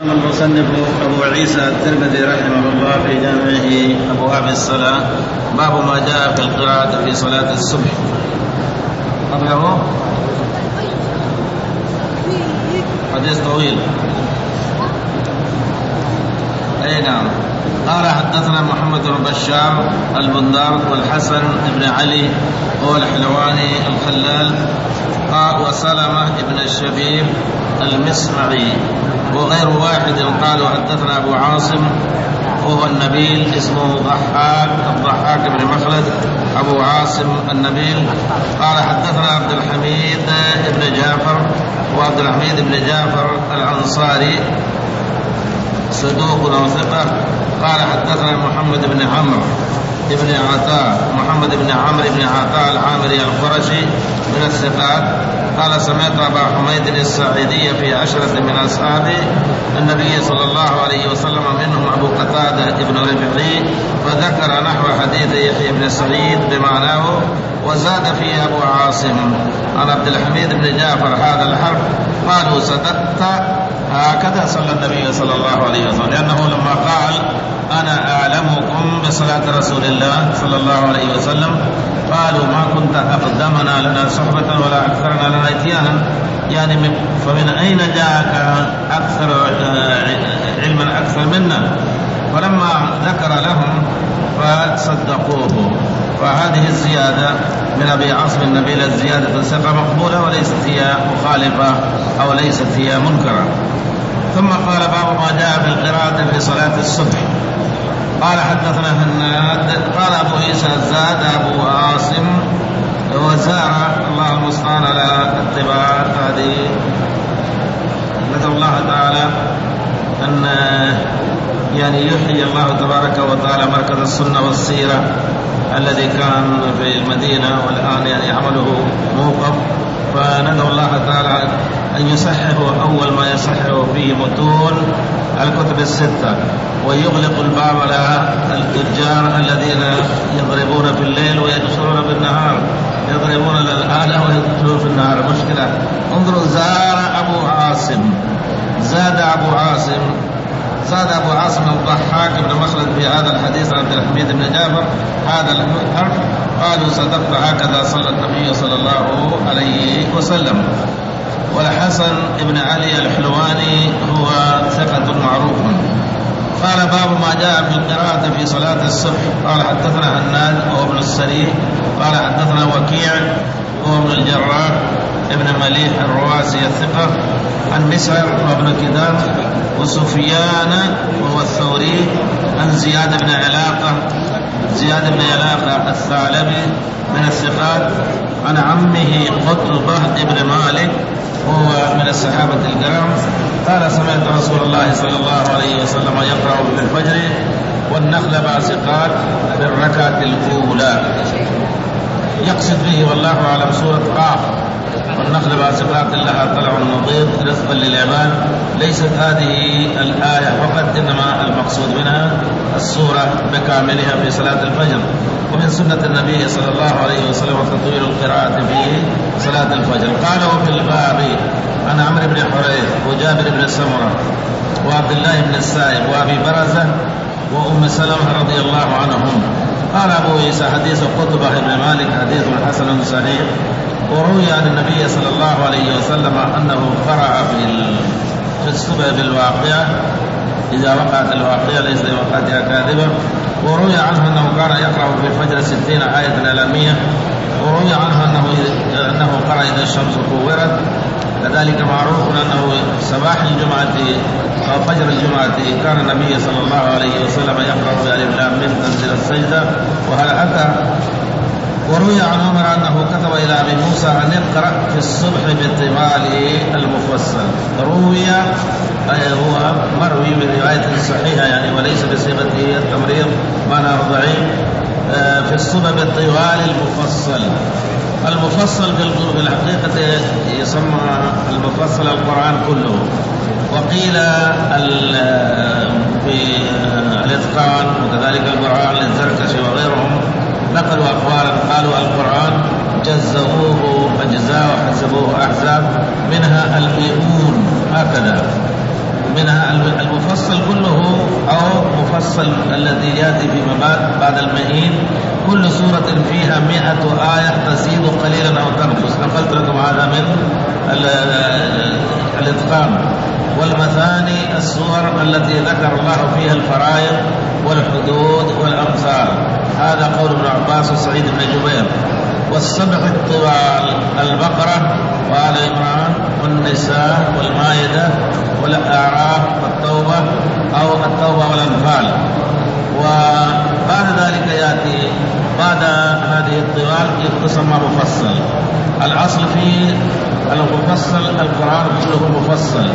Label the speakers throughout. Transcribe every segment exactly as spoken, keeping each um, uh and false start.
Speaker 1: المصنف أبو عيسى الترمذي رحمه الله في جامعه أبواب الصلاة باب ما جاء في القراءة في صلاة الصبح. قبله حديث طويل. أي نعم. قال حدثنا محمد بن بشار البندار والحسن بن علي هو الحلواني الخلال وسلمة بن الشبيب المسمعي وغير واحد قالوا حدثنا أبو عاصم وهو النبيل اسمه ضحاك الضحاك بن مخلد أبو عاصم النبيل. قال حدثنا عبد الحميد بن جعفر وعبد الحميد بن جعفر الأنصاري صدوق وثقة. قال حدثنا محمد بن عمرو بن عطاء محمد بن عمرو بن عطاء العامري القرشي من الثقات. قال سمعت أبا حميد الساعدي في عشرة من أصحاب النبي صلى الله عليه وسلم منهم أبو قتادة بن ربيعي فذكر نحو حديث يحيى بن سعيد بمعناه وزاد فيه أبو عاصم عن عبد الحميد بن جعفر هذا الحرف. قالوا صدقت هكذا صلى النبي صلى الله عليه وسلم لأنه لما قال أنا أعلمكم بصلاة رسول الله صلى الله عليه وسلم قالوا ما كنت أقدمنا لنا صحبة ولا أكثرنا لنا إتيانا يعني فمن أين جاءك أكثر علما أكثر منا. فلما ذكر لهم فصدقوه. فهذه الزيادة من أبي عاصم النبيل الزيادة ثقة مقبولة وليست هي مخالفة أو ليست هي منكرة. ثم قال باب ما جاء في القراءة في صلاة الصبح. قال حدثنا هناد قال أبو عيسى زاد أبو عاصم وزار الله المستعان على اتباع هذه. نسأل الله تعالى أن يعني يحيي الله تبارك وتعالى مركز السنة والسيرة الذي كان في المدينة والآن يعني عمله موقف. فندعو الله تعالى أن يصححوا أول ما يصححوا فيه متون الكتب الستة ويغلق الباب على التجار الذين يضربون في الليل ويدخلون بالنهار يضربون للآلة ويدخلون في النهار مشكلة. انظروا زار أبو عاصم زاد أبو عاصم زاد أبو عاصم الضحاك بن مخلد في هذا الحديث عن عبد الحميد بن جعفر هذا الحرف. قالوا صدقت هكذا صلى النبي صلى الله عليه وسلم. والحسن بن علي الحلواني هو ثقة معروف. قال باب ما جاء في القراءة في صلاة الصبح. قال حدثنا هناد وهو ابن السري قال حدثنا وكيع وهو ابن الجراح ابن مليح الرواسي الثقة عن مسعر وابن كدام وسفيان وهو الثوري عن زياد بن علاقة زياد بن علاقة الثعلبي من الثقات عن عمه قطبة بن مالك وهو من الصحابة الكرام. قال سمعت رسول الله صلى الله عليه وسلم يقرأ في الفجر والنخل باسقات في الركعة الأولى يقصد به والله أعلم سورة قاف والنخل باسقات لها طلع نضيد رزقا للعباد. ليست هذه الآية فقط إنما المقصود منها السورة بكاملها في صلاة الفجر. ومن سنة النبي صلى الله عليه وسلم تطويل القراءة في صلاة الفجر. قال وفي الباب عن عمرو بن حريث وجابر بن سمرة وعبد الله بن السائب وأبي برزة وأم سلمة رضي الله عنهم. قال أبو عيسى حديث قطبة بن مالك حديث حسن صحيح. وروي عن النبي صلى الله عليه وسلم أنه قرأ في الصبح بالواقعة إذا وقعت الواقعة ليس لوقعتها كاذبة. وروي عنه أنه كان يقرأ في الفجر ستين آية إلى مئة. وروي عنه أنه, أنه قرأ إذا الشمس كورت. كذلك معروف أنه صباح الجمعة أو فجر الجمعة كان النبي صلى الله عليه وسلم يقرأ بألف لام ميم تنزيل السجدة وهل أتى. وروي عن عمر أنه كتب إلى أبي موسى أن يقرأ في الصبح بالطوال المفصل. روي هو مروي برواية صحيحة يعني وليس بصيغة التمريض معناه ضعيف. في الصبح بالطوال المفصل. المفصل في الحقيقة يسمى المفصل القرآن كله. وقيل في الإتقان وكذلك القرآن للزركشي وغيرهم نقلوا أقوالا قالوا القرآن جزؤوه أجزاء وحسبوه أحزاب منها المئون هكذا منها المفصل كله أو مفصل الذي يأتي فيما بعد بعد المئين، كل سورة فيها مئة آية تزيد قليلا أو تنقص. نقلت لكم هذا من الإتقان. والمثاني السور التي ذكر الله فيها الفرائض والحدود والأمثال، هذا قول ابن عباس وسعيد بن جبير. والسبع الطوال البقرة وآل عمران والنساء والمائدة والأعراف والتوبة أو التوبة والأنفال. وبعد ذلك يأتي بعد هذه الطوال يسمى مفصل. الأصل في المفصل القرآن كله مفصل،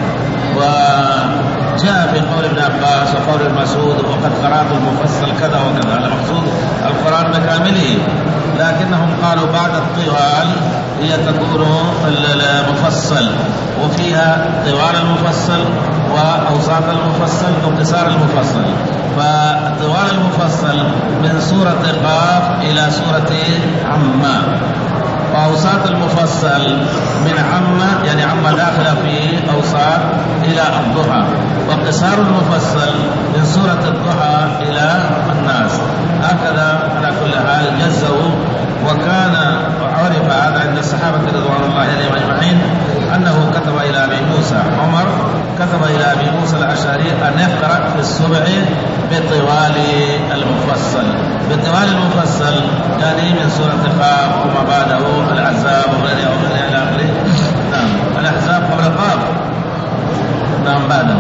Speaker 1: وجاء في قول ابن عباس وقول المسعود وقد قرأت المفصل كذا وكذا، المقصود القرآن بكامله، لكنهم قالوا بعد الطوال هي تكون المفصل، وفيها طوال المفصل وأوساط المفصل وقصار المفصل. فطوال المفصل من سورة قاف إلى سورة عما، وأوساط المفصل من عما يعني عما داخل في أوساط إلى الضحى، وقصار المفصل من سورة الضحى إلى الناس. هكذا على كل حال جزوا. وكان عرف هذا عند الصحابة رضوان الله عليهم أجمعين أنه كتب إلى أبي موسى، عمر كتب إلى أبي موسى الأشعري أن يقرأ في الصبح بطوال المفصل. بطوال المفصل يعني من سورة قاف وما بعده الأحزاب وغيرها وغيرها إلى آخره. نعم، الأحزاب قبل قاف، نعم بعده.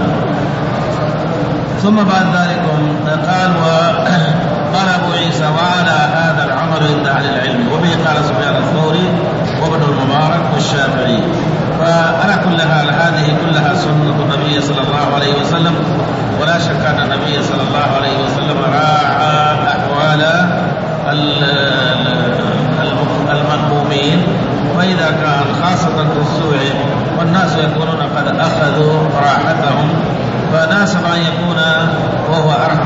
Speaker 1: ثم بعد ذلك قال وقال أبو عيسى وعلى هذا العمل عند أهل العلم، وبه قال سفيان الثوري وابن المبارك والشافعي. فعلى كل حال هذه كلها سنة النبي صلى الله عليه وسلم، ولا شك أن النبي صلى الله عليه وسلم راعى أحوال المأمومين، وإذا كان خاصة في السوء والناس يكونون قد أخذوا راحتهم، فناسب أن يكون وهو أرحم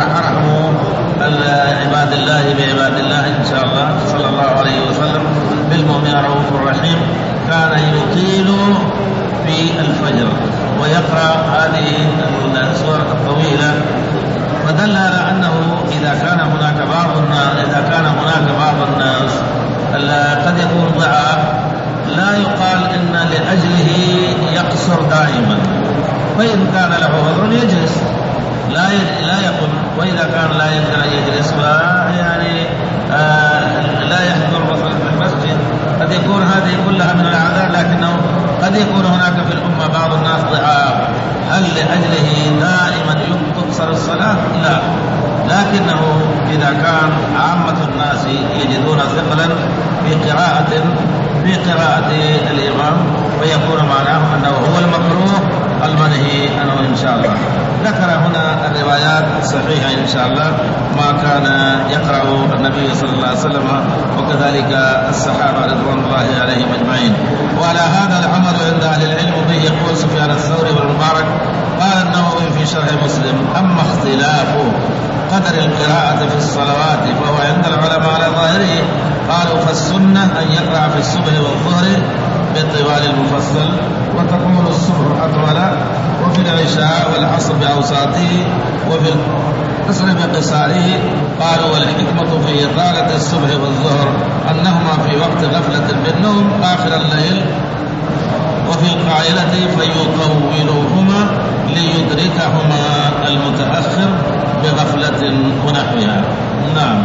Speaker 1: عباد الله بعباد الله إن شاء الله صلى الله عليه وسلم بالمؤمن رؤوف رحيم. كان يطيل في الفجر ويقرأ هذه السورة الطويلة، فدل على أنه إذا كان هناك بعض الناس إذا كان هناك بعض الناس قد يكون ضعاف، لا يقال إن لأجله يقصر دائما، فإن كان له عذر يجلس لا لا يقوم، وإذا كان لا يقدر أن يجلس يعني آه لا يحضر مثلا في المسجد، قد يكون هذه كلها من الأعذار. لكنه قد يكون هناك في الأمة بعض الناس ضعاف، هل لأجله دائما تقصر الصلاة؟ لا، لكنه إذا كان عامة الناس يجدون ثقلا في قراءة في قراءة الإمام فيكون معناه أنه هو المكروه المنهي عنه إن شاء الله. ذكر هنا الروايات الصحيحة إن شاء الله ما كان يقرأ النبي صلى الله عليه وسلم وكذلك الصحابة رضوان الله عليهم أجمعين. وعلى هذا العمل عند أهل العلم به يقول سفيان الثوري والمبارك. قال النووي في شرح مسلم أما اختلاف قدر القراءة في الصلوات فهو عند العلماء على ظاهره، قالوا فالسنة أن يقرأ في الصبح والظهر بالطوال المفصل، وتكون الصبح أطول، وفي العشاء والعصر بأوساطه، وفي العصر بقصاره. قالوا والحكمة في إطالة الصبح والظهر أنهما في وقت غفلة بالنوم آخر الليل، وفي القائلة فيطولهما ليدركهما المتأخر بغفلة ونحوها. نعم.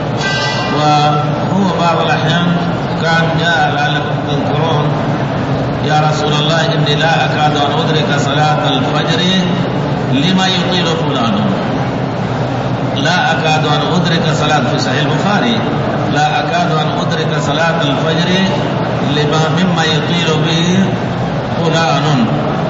Speaker 1: وهو بعض الأحيان كان جاء لعلكم تذكرون يا رسول الله إني لا أكاد أن أدرك صلاة الفجر لما يطيل فلان، لا أكاد أن أدرك صلاة في صحيح البخاري لا أكاد أن أدرك صلاة الفجر لما مما يطيل به فلان.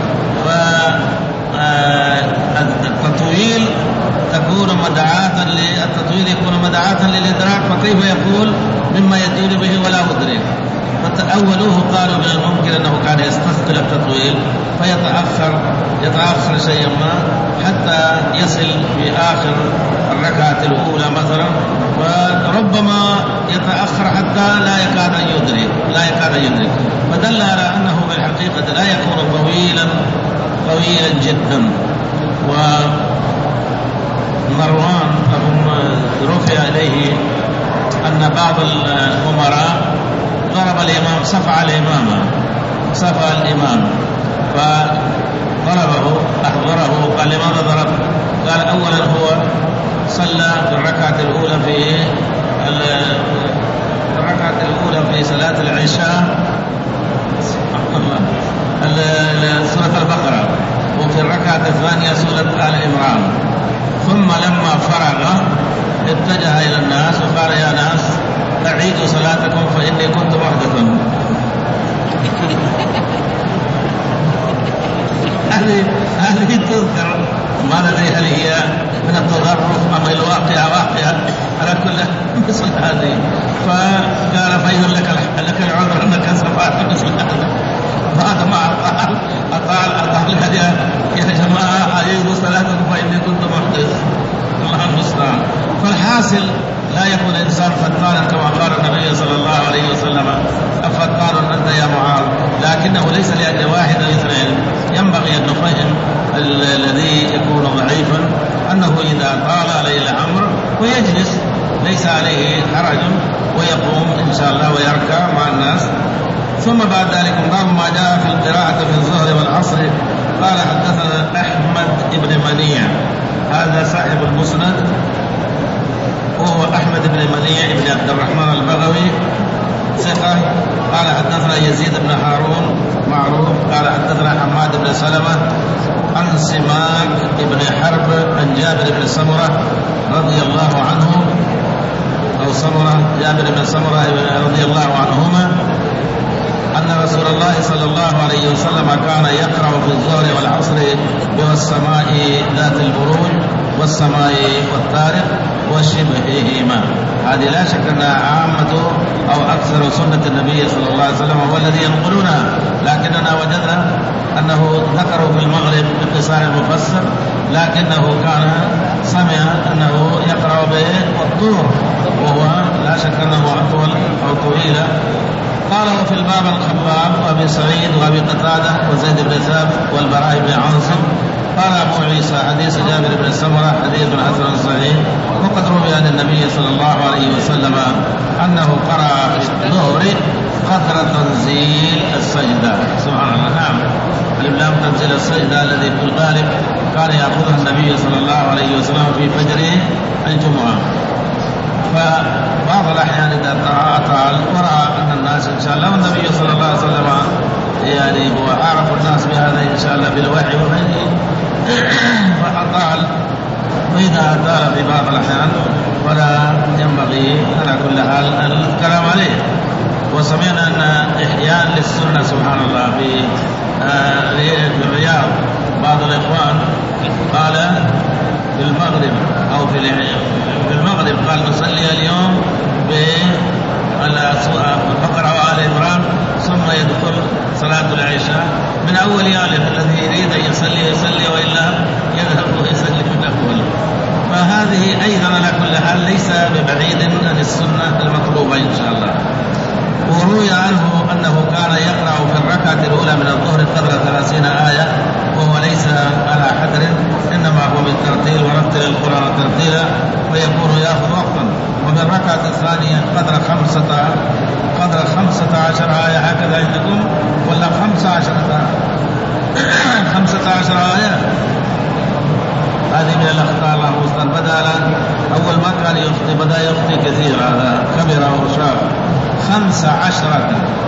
Speaker 1: فالتطويل تكون مدعاة التطويل يكون مدعاة للإدراك، فكيف يقول مما يطيل به ولا أدرك؟ فتأولوه قالوا من الممكن أنه كان يستثقل التطويل فيتأخر يتأخر شيئا ما حتى يصل في آخر الركعة الأولى مثلا، وربما يتأخر حتى لا يكاد أن يدرك لا يكاد أن يدرك فدل على أنه بالحقيقة لا يكون طويلا طويلا جدا. ومروان رفع إليه أن بعض الأمراء ضرب الإمام، صفع الإمام صفع الإمام فضربه أحضره وقال لماذا ضرب؟ قال أولا هو صلى في الركعة الأولى في الركعة الأولى في صلاة العشاء سورة البقرة، وفي الركعة الثانية سورة آل عمران، ثم لما فرغ اتجه إلى الناس وقال يا ناس أعيدوا صلاتكم فإني كنت محدثا. هذه هذه تذكر ما ندري هل هي من التضرف أم الواقع واقع، على كل مثل هذه. فقال فإن لك لك العذر أنك سفعت مثل هذا. فهذا ما أطال أطال أطال هذه يا جماعة أعيدوا صلاتكم فإني كنت محدث. الله المستعان. فالحاصل لا يكون الإنسان فتانا كما قال النبي صلى الله عليه وسلم أفتان أنت يا معاذ، لكنه ليس لأجل واحد أو اثنين. ينبغي أن نفهم الذي يكون ضعيفا أنه إذا طال عليه الأمر ويجلس ليس عليه حرج ويقوم إن شاء الله ويركع مع الناس. ثم بعد ذلك باب ما جاء في القراءة في الظهر والعصر. قال حدثنا أحمد بن منيع، هذا صاحب المسند، وهو أحمد بن منيع بن عبد الرحمن البغوي ثقة. قال حدثنا يزيد بن هارون معروف. قال حدثنا حماد بن سلمة عن سماك بن حرب عن جابر بن سمرة رضي الله عنه، أو سمرة جابر بن سمرة رضي الله عنهما، أن رسول الله صلى الله عليه وسلم كان يقرأ في الظهر والعصر والسماء ذات البروج والسماء والطارق وشبههما. هذه لا شك أنها عامة أو أكثر سنة النبي صلى الله عليه وسلم هو الذي ينقلونها، لكننا وجدنا أنه ذكروا في المغرب باختصار المفسر، لكنه كان سمع أنه يقرأ بالطور وهو لا شك أنه أطول أو طويلة. قال وفي الباب الخباب وابي سعيد وابي قتاده وزيد بن ثابت والبراء بن عاصم. قال ابو عيسى حديث جابر بن سمره حديث حسن صحيح، وقد روي عن النبي صلى الله عليه وسلم انه قرأ في الظهر قدر تنزيل السجده. سبحان الله. نعم، الإمام تنزيل السجده الذي في الغالب كان ياخذها النبي صلى الله عليه وسلم في فجر الجمعه. فبعض الأحيان إذا أطال ورأى أن الناس إن شاء الله، والنبي صلى الله عليه وسلم يعني هو أعرف الناس بهذا إن شاء الله بالوحي وغيره، فأطال. وإذا أطال في بعض الأحيان ولا ينبغي على كل حال الكلام عليه. وسمعنا أن إحياء للسنة سبحان الله في في الرياض بعض الإخوان قال في المغرب أو في في المغرب قال نصلي اليوم بالبقرة وآل عمران ثم يدخل صلاة العشاء من أول آله، الذي يريد أن يصلي يصلي وإلا يذهب ويصلي من أول. فهذه أيضا على كل حال ليس ببعيد عن السنة المطلوبة إن شاء الله. وروي عنه أنه كان يقرأ في الركعة الأولى من الظهر قدر ثلاثين آية، وهو ليس على حذر، إنما هو بالترتيل ورتل القرآن ترتيلا، ويكون يأخذ وقتا. وفي الركعة الثانية قدر خمسة قدر خمسة عشر آية، هكذا عندكم ولا خمسة عشرة خمسة عشر آية؟ هذه من الأخطاء الله المستعان. بدأ أول ما كان يخطي بدأ يخطي كثير، هذا كبر وشاب. خمسة عشرة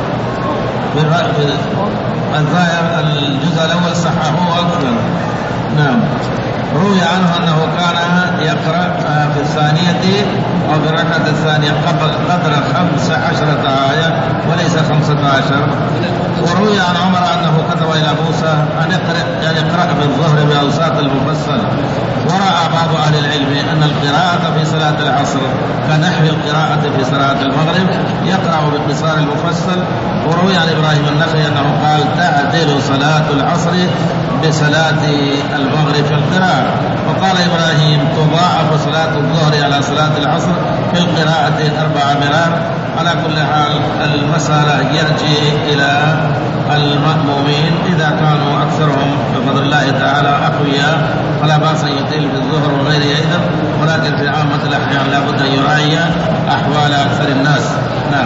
Speaker 1: الظاهر الجزء الأول صححه أكثر. نعم. روي عنه أنه كان يقرأ في الثانية أو في الركعة الثانية قدر خمسة عشرة آية وليس خمسة عشر. وروي عن عمر أنه كتب إلى موسى أن يقرأ يعني يقرأ في الظهر بأوساط المفصل. ورأى بعض أهل العلم أن القراءة في صلاة العصر كنحو القراءة في صلاة المغرب، يقرأ باقتصار المفصل. وروي عن إبراهيم النخعي أنه قال تعدل صلاة العصر بصلاة المغرب في القراءة. وقال إبراهيم تضاعف صلاة الظهر على صلاة العصر في القراءة أربع مرار، على كل حال المسألة يرجع إلى المأمومين إذا كانوا أكثرهم بفضل الله تعالى أقوياء فلا بأس أن يطيل في الظهر وغيره أيضا، ولكن في عامة الأحيان لا بد أن يراعي أحوال أكثر الناس. نعم.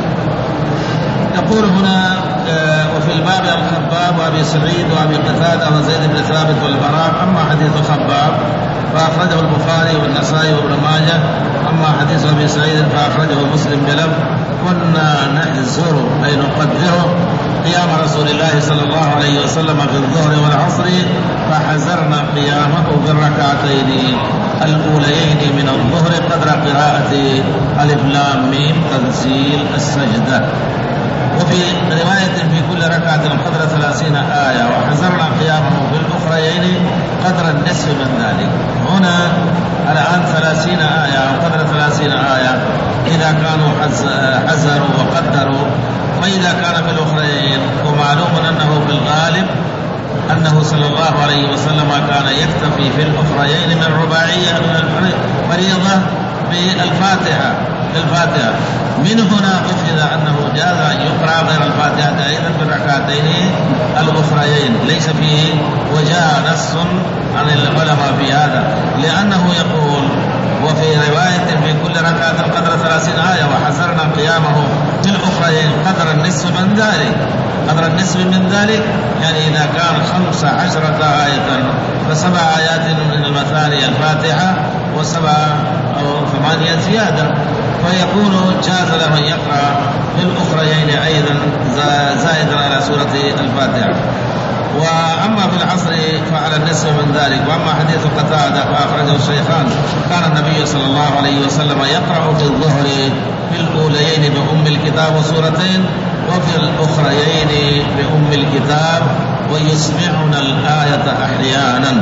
Speaker 1: يقول هنا وفي الباب عن خباب وأبي سعيد وأبي قتادة وزيد بن ثابت والبراء. أما حديث خباب فأخرجه البخاري والنسائي وابن ماجه. أما حديث أبي سعيد فأخرجه مسلم بلفظ كنا نحزر أي نقدره قيام رسول الله صلى الله عليه وسلم في الظهر والعصر فحزرنا قيامه في الركعتين الأوليين من الظهر قدر قراءة ألف لام ميم تنزيل السجدة. وفي رواية في كل ركعة قدر ثلاثين آية وحزرنا قيامه في الأخريين قدر النصف من ذلك. هنا الآن ثلاثين آية وقدر ثلاثين آية إذا كانوا حزروا وقدروا، وإذا كان في الأخريين ومعلوم أنه في الغالب أنه صلى الله عليه وسلم كان يكتفي في الأخريين من رباعية من الفريضة بالفاتحة الفاتحة. من هنا أخذ أنه جاز أن يقرأ غير الفاتحة أيضا في الركعتين الأخريين، ليس فيه وجاء نص عن العلماء في هذا، لأنه يقول وفي رواية في كل ركعة قدر ثلاثين آية وحزرنا قيامه في الأخريين قدر النصف من ذلك. قدر النصف من ذلك يعني إذا كان خمس عشرة آية فسبع آيات من المثاني الفاتحة وسبع أو ثمانية زيادة، فيكون جاز له أن يقرأ في الأخريين أيضا زائدا على سورة الفاتحة. وأما في العصر فعلى النصف من ذلك. وأما حديث قتادة فأخرجه الشيخان كان النبي صلى الله عليه وسلم يقرأ في الظهر في الأوليين بأم الكتاب وسورتين وفي الأخريين بأم الكتاب ويسمعنا الآية أحيانا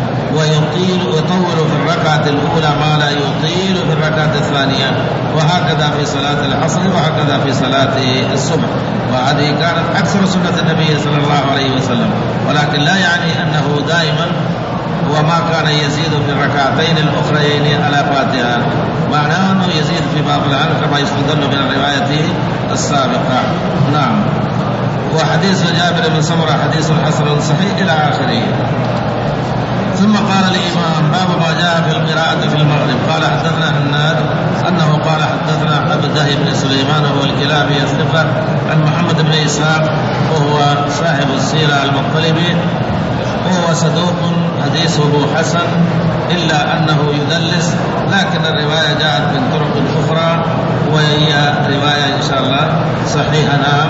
Speaker 1: ويطيل ويطول في الركعة الأولى ما لا يطيل في الركعة الثانية، وهكذا في صلاة العصر وهكذا في صلاة الصبح. وهذه كانت أكثر سنة النبي صلى الله عليه وسلم، ولكن لا يعني أنه دائما وما كان يزيد في الركعتين الأخريين على فاتحة، معناه أنه يزيد في بعض الأحيان كما يستدل من الرواية السابقة. نعم. وحديث جابر بن سمرة حديث حسن صحيح إلى آخره. ثم قال الإمام باب ما جاء في القراءة في المغرب. قال حدثنا هناد أنه قال حدثنا عبده بن سليمان وهو الكلابي الثقة عن محمد بن إسحاق وهو صاحب السيرة المطلبي وهو صدوق حديثه حسن إلا أنه يدلس، لكن الرواية جاءت من طرق أخرى وهي رواية إن شاء الله صحيحة. نعم.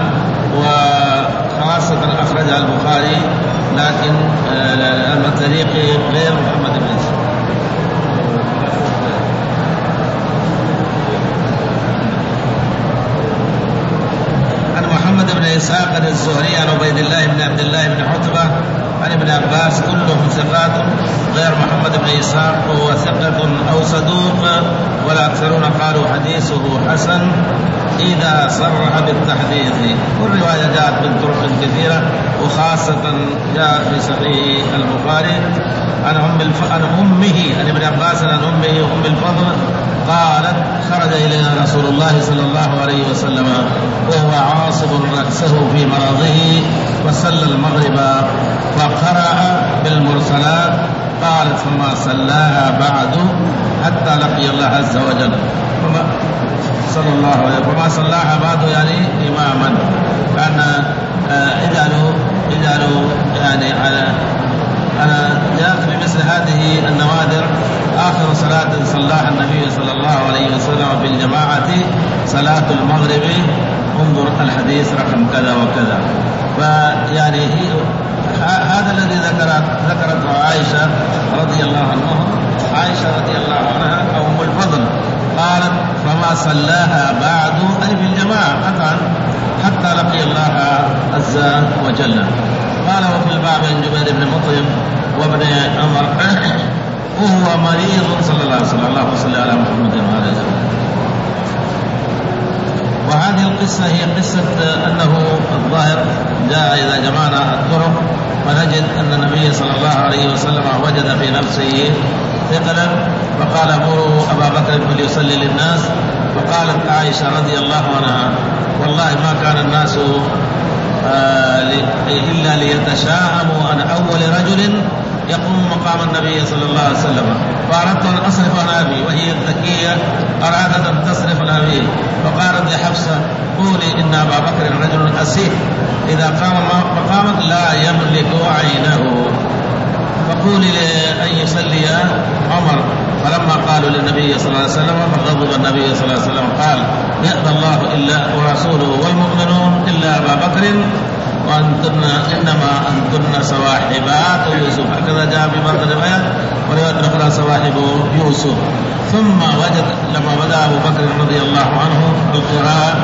Speaker 1: وخاصة أخرجها البخاري لكن من طريق غير محمد بن إسحاق. عن محمد بن إسحاق عن الزهري عن عبيد الله بن عبد الله بن عتبة عن ابن عباس كلهم ثقات غير محمد بن إسحاق وهو ثقة أو صدوق، والأكثرون قالوا حديثه حسن إذا صرح بالتحديث. والرواية جاءت من طرق كثيرة وخاصة جاء في صحيح البخاري عن أم الف... عن أمه عن ابن عباس عن أمه أم الفضل قالت خرج إلينا رسول الله صلى الله عليه وسلم وهو عاصب رأسه في مرضه وصلى المغرب فقرأ بالمرسلات قالت فما صلاها بعد حتى لقي الله عز وجل فما صلى الله عليه وسلم فما صلاها بعد يعني إماما. كان اجعلوا اجعلوا يعني على أنا جاءت بمثل هذه النوادر آخر صلاة صلاها النبي صلى الله عليه وسلم بالجماعة صلاة المغرب، انظر الحديث رقم كذا وكذا. فيعني هذا الذي ذكرت ذكرته عائشة رضي الله عنها عائشة رضي الله عنها أو أم الفضل قالت فما صلاها بعد أي بالجماعة قطعا حتى لقي الله عز وجل. قال وفي الباب عن جبير بن مطعم وابن عمر وهو مريض صلى الله عليه وسلم اللهم صل على محمد وعلى آله. وهذه القصة هي قصة أنه الظاهر جاء إذا جمعنا الطرق فنجد أن النبي صلى الله عليه وسلم وجد في نفسه ثقلا فقال مروا أبا بكر فليصلي للناس فقالت عائشة رضي الله عنها والله ما كان الناس إلا ليتشاءموا أن أول رجل يقوم مقام النبي صلى الله عليه وسلم، فأردت أن أصرف عن أبي وهي الذكية أرادت أن تصرف عن أبي، فقالت لحفصة قولي إن أبا بكر رجل أسيف إذا قام مقامك لا يملك عينه، فقولي أن يصلي عمر. فلما قالوا للنبي صلى الله عليه وسلم فغضب النبي صلى الله عليه وسلم قال يأبى الله إلا ورسوله والمؤمنون إلا أبا بكر وأنتن إنما أنتن سواحبات يوسف، هكذا جاء في بعض الروايات وروايات أخرى صواحب يوسف. ثم وجد لما بدأ أبو بكر رضي الله عنه القراءة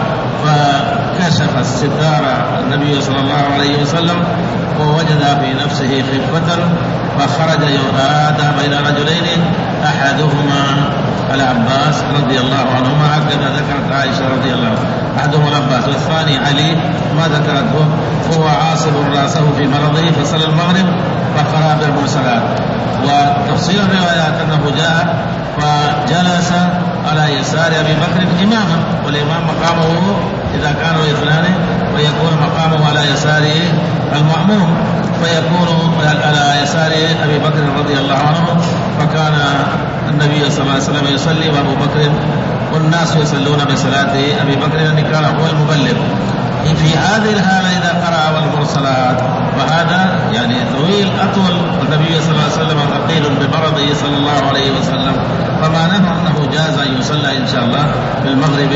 Speaker 1: فكشف الستار النبي صلى الله عليه وسلم ووجد في نفسه خفة فخرج يهادى بين رجلين أحدهما العباس رضي الله عنهما، هكذا ذكرت عائشة رضي الله عنها، أحدهما العباس والثاني علي ما ذكرته، هو عاصب رأسه في مرضه فصلى المغرب فقرأ بالمرسلات. وتفصيل الروايات أنه جاء فجلس على يسار أبي بكر إماما، والإمام مقامه إذا كانوا اثنان ويكون مقامه على يسار المأموم فيكون على يسار أبي بكر رضي الله عنه، فكان النبي صلى الله عليه وسلم يصلي وأبو بكر والناس يصلون بصلاة أبي بكر لأنه كان هو المبلغ. في هذه الحالة إذا قرأ والمرسلات وهذا يعني طويل أطول، النبي صلى الله عليه وسلم ثقيل بمرضه صلى الله عليه وسلم، فمعناه أنه جاز أن يصلى إن شاء الله في المغرب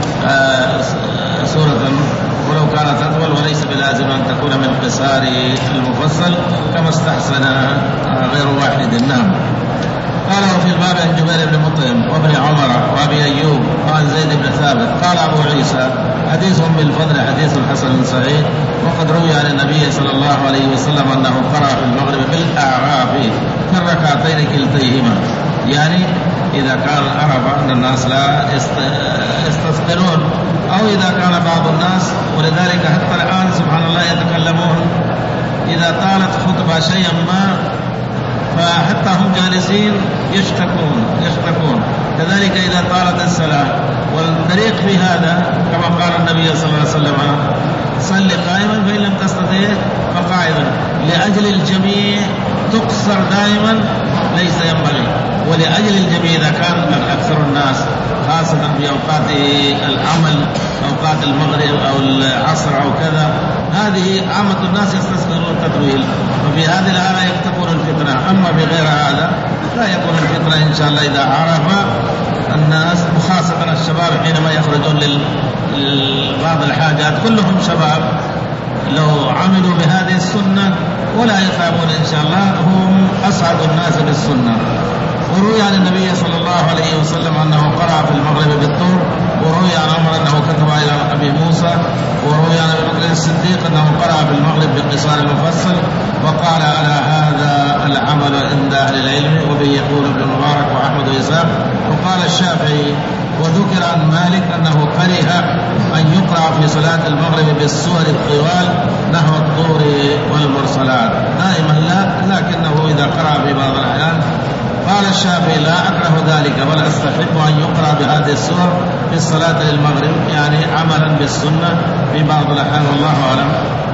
Speaker 1: آه سورة ولو كانت أطول، وليس بلازم أن تكون من قصار المفصل كما استحسن غير واحد. نعم. قال وفي الباب عن جبير بن مطعم وابن عمر وابي ايوب وعن زيد بن ثابت قال ابو عيسى حديث بالفضل حديث حسن صحيح، وقد روي عن النبي صلى الله عليه وسلم انه قرأ في المغرب بالاعراف في الركعتين كلتيهما، يعني اذا كان عرف ان الناس لا يستثقلون او اذا كان بعض الناس، ولذلك حتى الان سبحان الله يتكلمون اذا طالت خطبه شيئا ما فحتى هم جالسين يشتكون يشتكون كذلك إذا طالت الصلاة. والطريق في هذا كما قال النبي صلى الله عليه وسلم صل قائما فإن لم تستطيع فقاعدا، لأجل الجميع تقصر دائما ليس ينبغي، ولأجل الجميع إذا كان أكثر الناس خاصة في أوقات العمل أوقات المغرب أو العصر أو كذا، هذه عامة الناس يستسهلون التطويل، وفي هذه الحالة تكون الفتنة. أما بغير هذا لا يكون الفتنة إن شاء الله إذا عرف الناس، وخاصة الشباب حينما يخرجون لبعض الحاجات كلهم شباب لو عملوا بهذه السنة ولا يخافون إن شاء الله هم أسعد الناس بالسنة. وروي عن النبي صلى الله عليه وسلم أنه قرأ في المغرب بالطور، وروي عن عمر أنه كتب إلى أبي موسى، وروي عن أبي بكر الصديق أنه قرأ في المغرب بقصار المفصل، وقال على هذا العمل عند أهل العلم، وبه يقول ابن مبارك وأحمد وإسحاق. وقال الشافعي وذكر عن مالك أنه كره أن يقرأ في صلاة المغرب بالسور الطوال نحو الطور والمرسلات، دائما لا، لكنه إذا قرأ في بعض الأحيان. قال الشافعي لا أكره ذلك بل أستحب أن يقرأ بهذه السور في الصلاة للمغرب، يعني عملا بالسنة في بعض الأحيان، والله أعلم.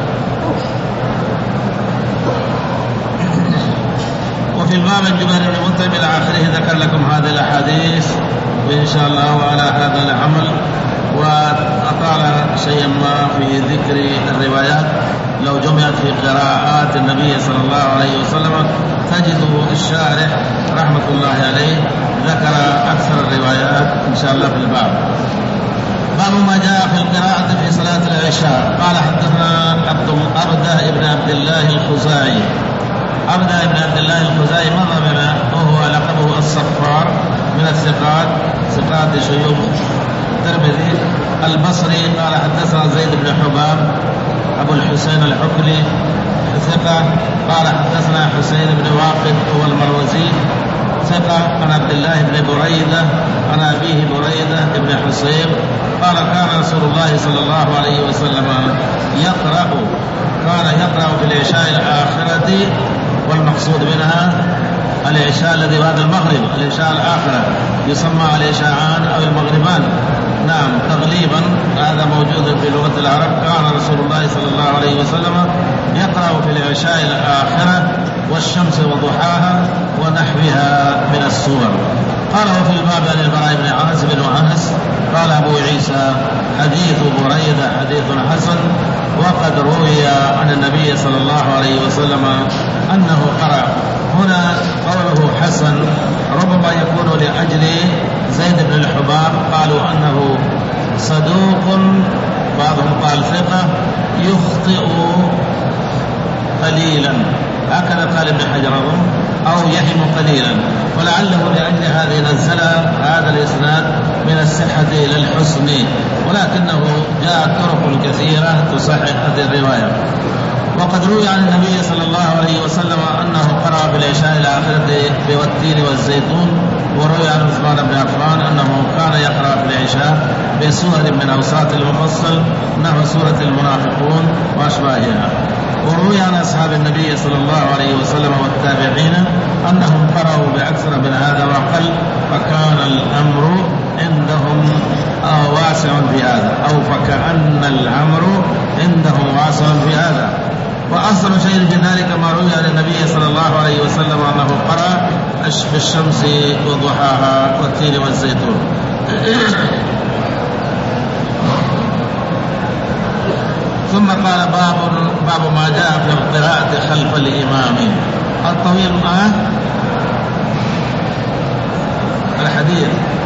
Speaker 1: وفي الباب الجبير بن مطعم إلى آخره ذكر لكم هذه الأحاديث وإن شاء الله وعلى هذا العمل، وأطال شيئا ما في ذكر الروايات. لو جمعت في قراءات النبي صلى الله عليه وسلم تجد الشارح رحمة الله عليه ذكر أكثر الروايات إن شاء الله في الباب. باب ما جاء في القراءة في صلاة العشاء. قال حدثنا عبده بن عبد الله الخزاعي. عبده بن عبد الله الخزاعي مر بنا وهو لقبه الصفار من الثقات ثقات شيوخ الترمذي البصري. قال حدثنا زيد بن حباب أبو الحسين الحكلي ثقة. قال حدثنا حسين بن واقد هو المروزي ثقة عن عبد الله بن بريدة عن أبيه بريدة بن حصيب قال كان رسول الله صلى الله عليه وسلم يقرأ كان يقرأ في العشاء الآخرة، والمقصود منها العشاء الذي بعد المغرب، العشاء الآخرة يسمى العشاءان أو المغربان. نعم تغليبا هذا موجود في لغة العرب. كان رسول الله صلى الله عليه وسلم يقرأ في العشاء الآخرة والشمس وضحاها ونحوها من السور. قال وفي الباب عن البراء بن عازب وأنس قال أبو عيسى حديث بريدة حديث حسن، وقد روي عن النبي صلى الله عليه وسلم أنه قرأ. هنا قوله حسن ربما يكون لأجل زيد بن الحباب، قالوا أنه صدوق، بعضهم قال ثقة، يخطئ قليلا، هكذا قال ابن حجر أو يهم قليلا، ولعله لأجل هذه نزل هذا الإسناد من الصحة إلى الحسن، ولكنه جاء طرق كثيرة تصحح هذه الرواية. وقد روي عن النبي صلى الله عليه وسلم أنه قرأ بالعشاء الآخرة بالتين والزيتون. وروي عن عثمان بن عفان أنه كان يقرأ في العشاء بسور من أوساط المفصل نحو سورة المنافقون وأشباهها. وروي عن أصحاب النبي صلى الله عليه وسلم والتابعين أنهم قرأوا بأكثر من هذا وأقل، فكان الأمر عندهم واسع في هذا، أو فكأن الأمر عندهم واسع في هذا. وأصل شيء في ذلك ما روي عن النبي صلى الله عليه وسلم أنه قرأ بالشمس وضحاها والتين والزيتون. ثم قال باب باب ما جاء في القراءة خلف الإمام. الطويل معه الحديث.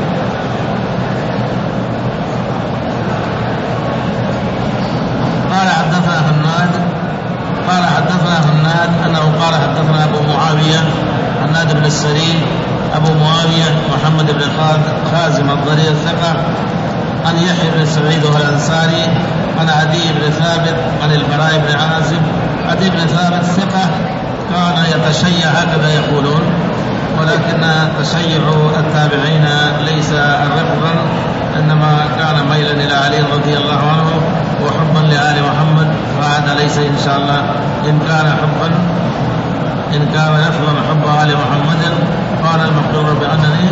Speaker 1: قال حدثنا هناد قال حدثنا هناد أنه قال حدثنا أبو معاوية هناد بن السري أبو معاوية محمد بن خازم الضرير الثقة عن يحيى بن سعيد الأنصاري عن عدي بن ثابت عن البراء بن عازب. عدي بن ثابت ثقة كان يتشيع هكذا يقولون، ولكن تشيع التابعين ليس رفضا، إنما كان ميلا إلى علي رضي الله عنه وحبا لآل محمد، وهذا ليس إن شاء الله إن كان حبا إن كان يفضل حب آل محمد قال المقرر بأنني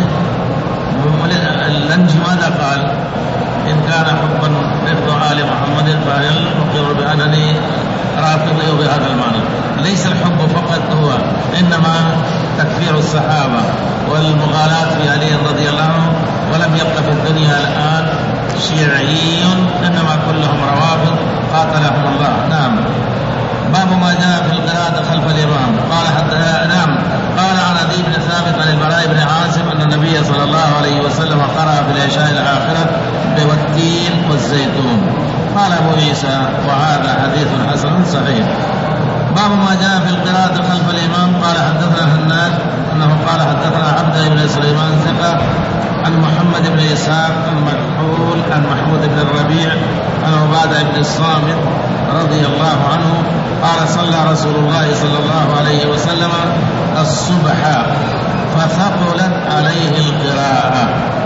Speaker 1: اللنج ماذا قال؟ إن كان حبا رفض آل محمد فالمقرر بأنني رافضي بهذا المعنى. ليس الحب فقط هو، إنما تكفير الصحابة والمغالاة في علي رضي الله عنه، ولم يبق في الدنيا الآن شيعي، إنما كلهم روافض قاتلهم الله. نعم. باب ما جاء في القراءة خلف الإمام. قال حتى نعم قال عن عدي بن ثابت عن البراء بن عازب أن النبي صلى الله عليه وسلم قرأ في العشاء الآخرة بالتين والزيتون. قال أبو عيسى وهذا حديث حسن صحيح. باب ما جاء في القراءة خلف الإمام. قال حدثنا هناد أنه قال حدثنا عبد بن سليمان ثقة عن محمد بن إسحاق المكحول عن محمود بن الربيع عن عبادة بن الصامت رضي الله عنه قال صلى رسول الله صلى الله عليه وسلم الصبح فثقلت عليه القراءة.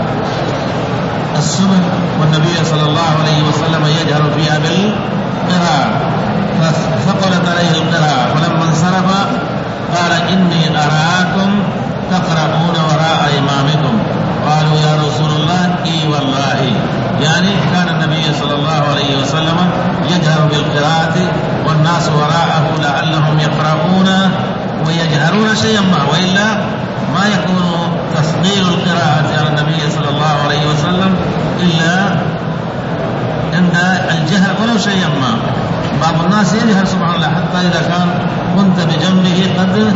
Speaker 1: الصبح والنبي صلى الله عليه وسلم يجهر فيها بالقراءة، فثقلت عليه القراءة، فلما انصرف قال إني أراكم تقرؤون وراء إمامكم. قالوا يا رسول الله إي والله، يعني كان النبي صلى الله عليه وسلم يجهر بالقراءة والناس وراءه لعلهم يقرؤون ويجهرون شيئا ما، وإلا ما يكون تثقيل القراءة على النبي صلى الله عليه وسلم إلا عند الجهر ولو شيئا ما. بعض الناس يجهر سبحان الله حتى إذا كان كنت بجنبه قد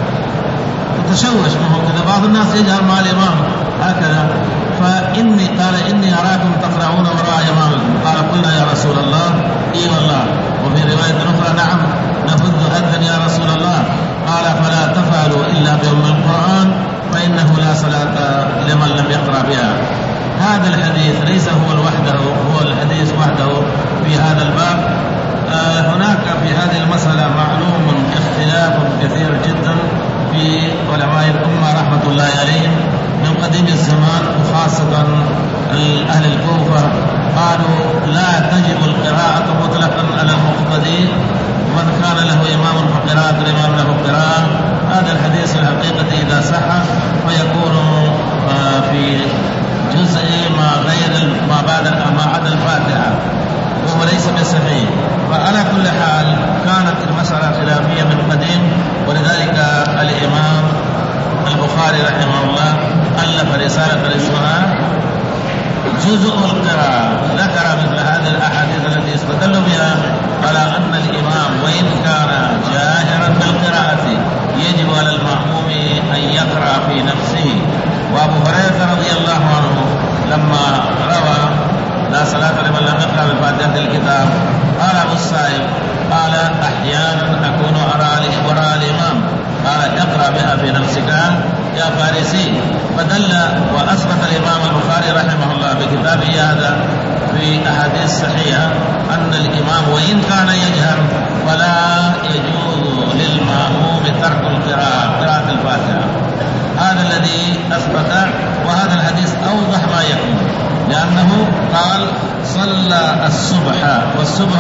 Speaker 1: تشوش معه كذا. بعض الناس يجهر مع الإمام هكذا. فإني قال إني أراكم تقرؤون وراء إمامكم. قال قلنا يا رسول الله إي والله. وفي رواية أخرى نعم نفذ هذا يا رسول الله. قال فلا تفعلوا إلا بأم القرآن فإنه لا صلاة لمن لم يقرأ بها. هذا الحديث ليس هو الوحده، هو الحديث وحده في هذا الباب. آه هناك في هذه المسألة معلوم اختلاف كثير جدا في علماء الأمة رحمة الله عليهم من قديم الزمان، وخاصة أهل الكوفة قالوا لا تجب القراءة مطلقا على المقتدي، ومن كان له إمام فقراءة الإمام له قراءة. هذا الحديث الحقيقة إذا البخاري رحمه الله ألف رسالة اسمها جزء القراءة، ذكر مثل هذه الأحاديث التي استدل بها على أن الإمام وإن كان جاهرا بالقراءة يجب على المأموم أن يقرأ في نفسه. وأبو هريرة رضي الله عنه لما روى لا صلاة لمن لم يقرأ بفاتحة الكتاب قال أبو السائب قال أحيانا أكون أرى وراء الإمام قال اقرأ بها في نفسك يا فارسي. فدل وأثبت الإمام البخاري رحمه الله بكتابه هذا في أحاديث صحيحة أن الإمام وإن كان يجهر فلا يجوز للمأموم ترك القراءة قراءة الفاتحة. هذا الذي أثبت، وهذا الحديث أوضح ما يكون، لأنه قال صلى الصبح والصبح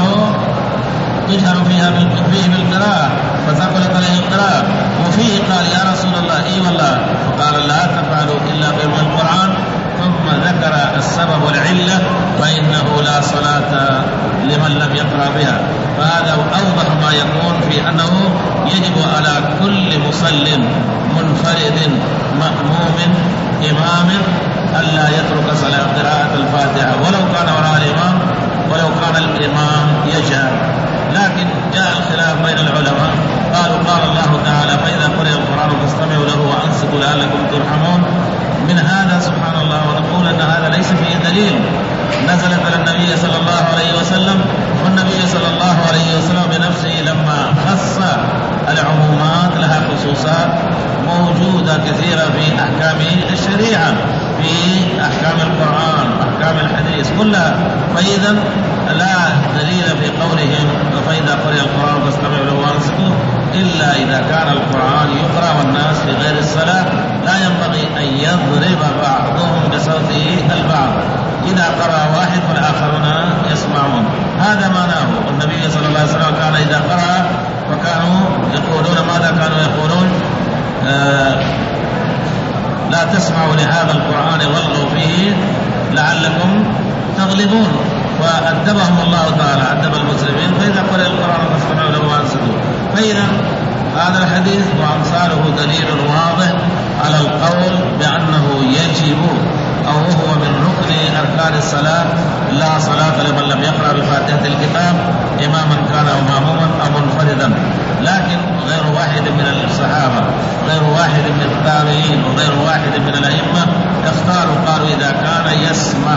Speaker 1: يجهر فيها فيه بالقراءة فثقلت عليه القراءة، وفيه قال يا رسول الله اي والله، فقال لا تفعلوا إلا بما القرآن، ثم ذكر السبب والعلة فإنه لا صلاة لمن لم يقرأ بها. فهذا أوضح ما يكون في أنه يجب على كل مصل منفرد مأموم إمام ألا يترك صلاة قراءة الفاتحة ولو كان وراء الإمام ولو كان الإمام يجهر. لكن جاء الخلاف بين العلماء، قالوا قال الله تعالى فإذا قرئ القرآن فاستمعوا له وأنصتوا لعلكم ترحمون. من هذا سبحان الله ونقول أن هذا ليس فيه دليل، نزلت على النبي صلى الله عليه وسلم، والنبي صلى الله عليه وسلم بنفسه لما خص العمومات لها خصوصات موجودة كثيرة في أحكام الشريعة، في أحكام القرآن، أحكام الحديث كلها. فإذا لا دليل في قولهم فإذا قرئ القرآن فاستمعوا له وأنصتوا إلا إذا كان القرآن يقرأ والناس في غير الصلاة لا ينبغي أن يضرب بعضهم بصوته البعض، إذا قرأ واحد والآخرون يسمعون. هذا معناه. النبي صلى الله عليه وسلم كان إذا قرأ فكانوا يقولون ماذا كانوا يقولون؟ آه لا تسمعوا لهذا القرآن والغوا فيه لعلكم تغلبون. وأدبهم الله تعالى، أدب المسلمين. فإذا قرأ القرآن فاستمعوا له وأنصتوا. فإذا هذا الحديث وأمثاله دليل واضح على القول بأنه يجب أو هو من ركن أركان الصلاة لا صلاة لمن لم يقرأ بفاتحة الكتاب إماما كان أو مأموما أو منفردا. لكن غير واحد من الصحابة، غير واحد من التابعين، وغير واحد من الأئمة اختاروا قالوا إذا كان يسمع.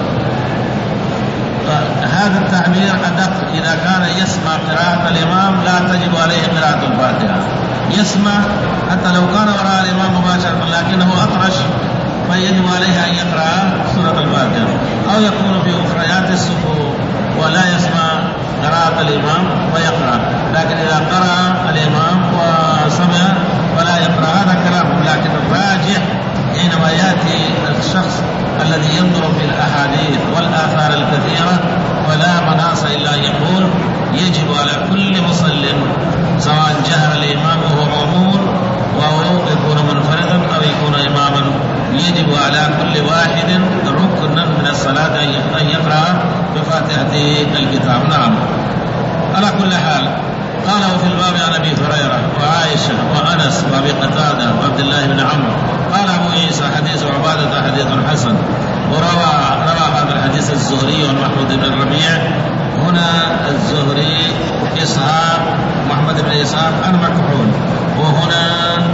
Speaker 1: هذا التعبير أدق، إذا كان يسمع قراءة الإمام لا تجب عليه قراءة الفاتحة. يسمع حتى لو كان وراء الإمام مباشرة لكنه أطرش فيجب عليه أن يقرأ سورة الفاتحة، أو يكون في أخريات الصفوف ولا يسمع قراءة الإمام ويقرأ، لكن إذا قرأ الإمام وسمع فلا يقرأ. هذا كلام، لكن الراجح حينما يأتي الشخص الذي ينظر في الأحاديث والآثار الكثيرة ولا مناص إلا أن يقول يجب على كل مصل سواء جهر الإمام وهو مأمور وهو يكون منفردا أو يكون إماما يجب على كل واحد ركنا من الصلاة أن يقرأ بفاتحة الكتاب. نعم. على كل حال قال وفي الباب عن أبي هريرة وعائشة وأنس وأبي قتادة وعبد الله بن عمرو قال أبو عيسى حديث عبادة حديث حسن. وروى روى هذا الحديث الزهري ومحمود بن الربيع. هنا الزهري إسحاق محمد بن إسحاق عن مكحول، وهنا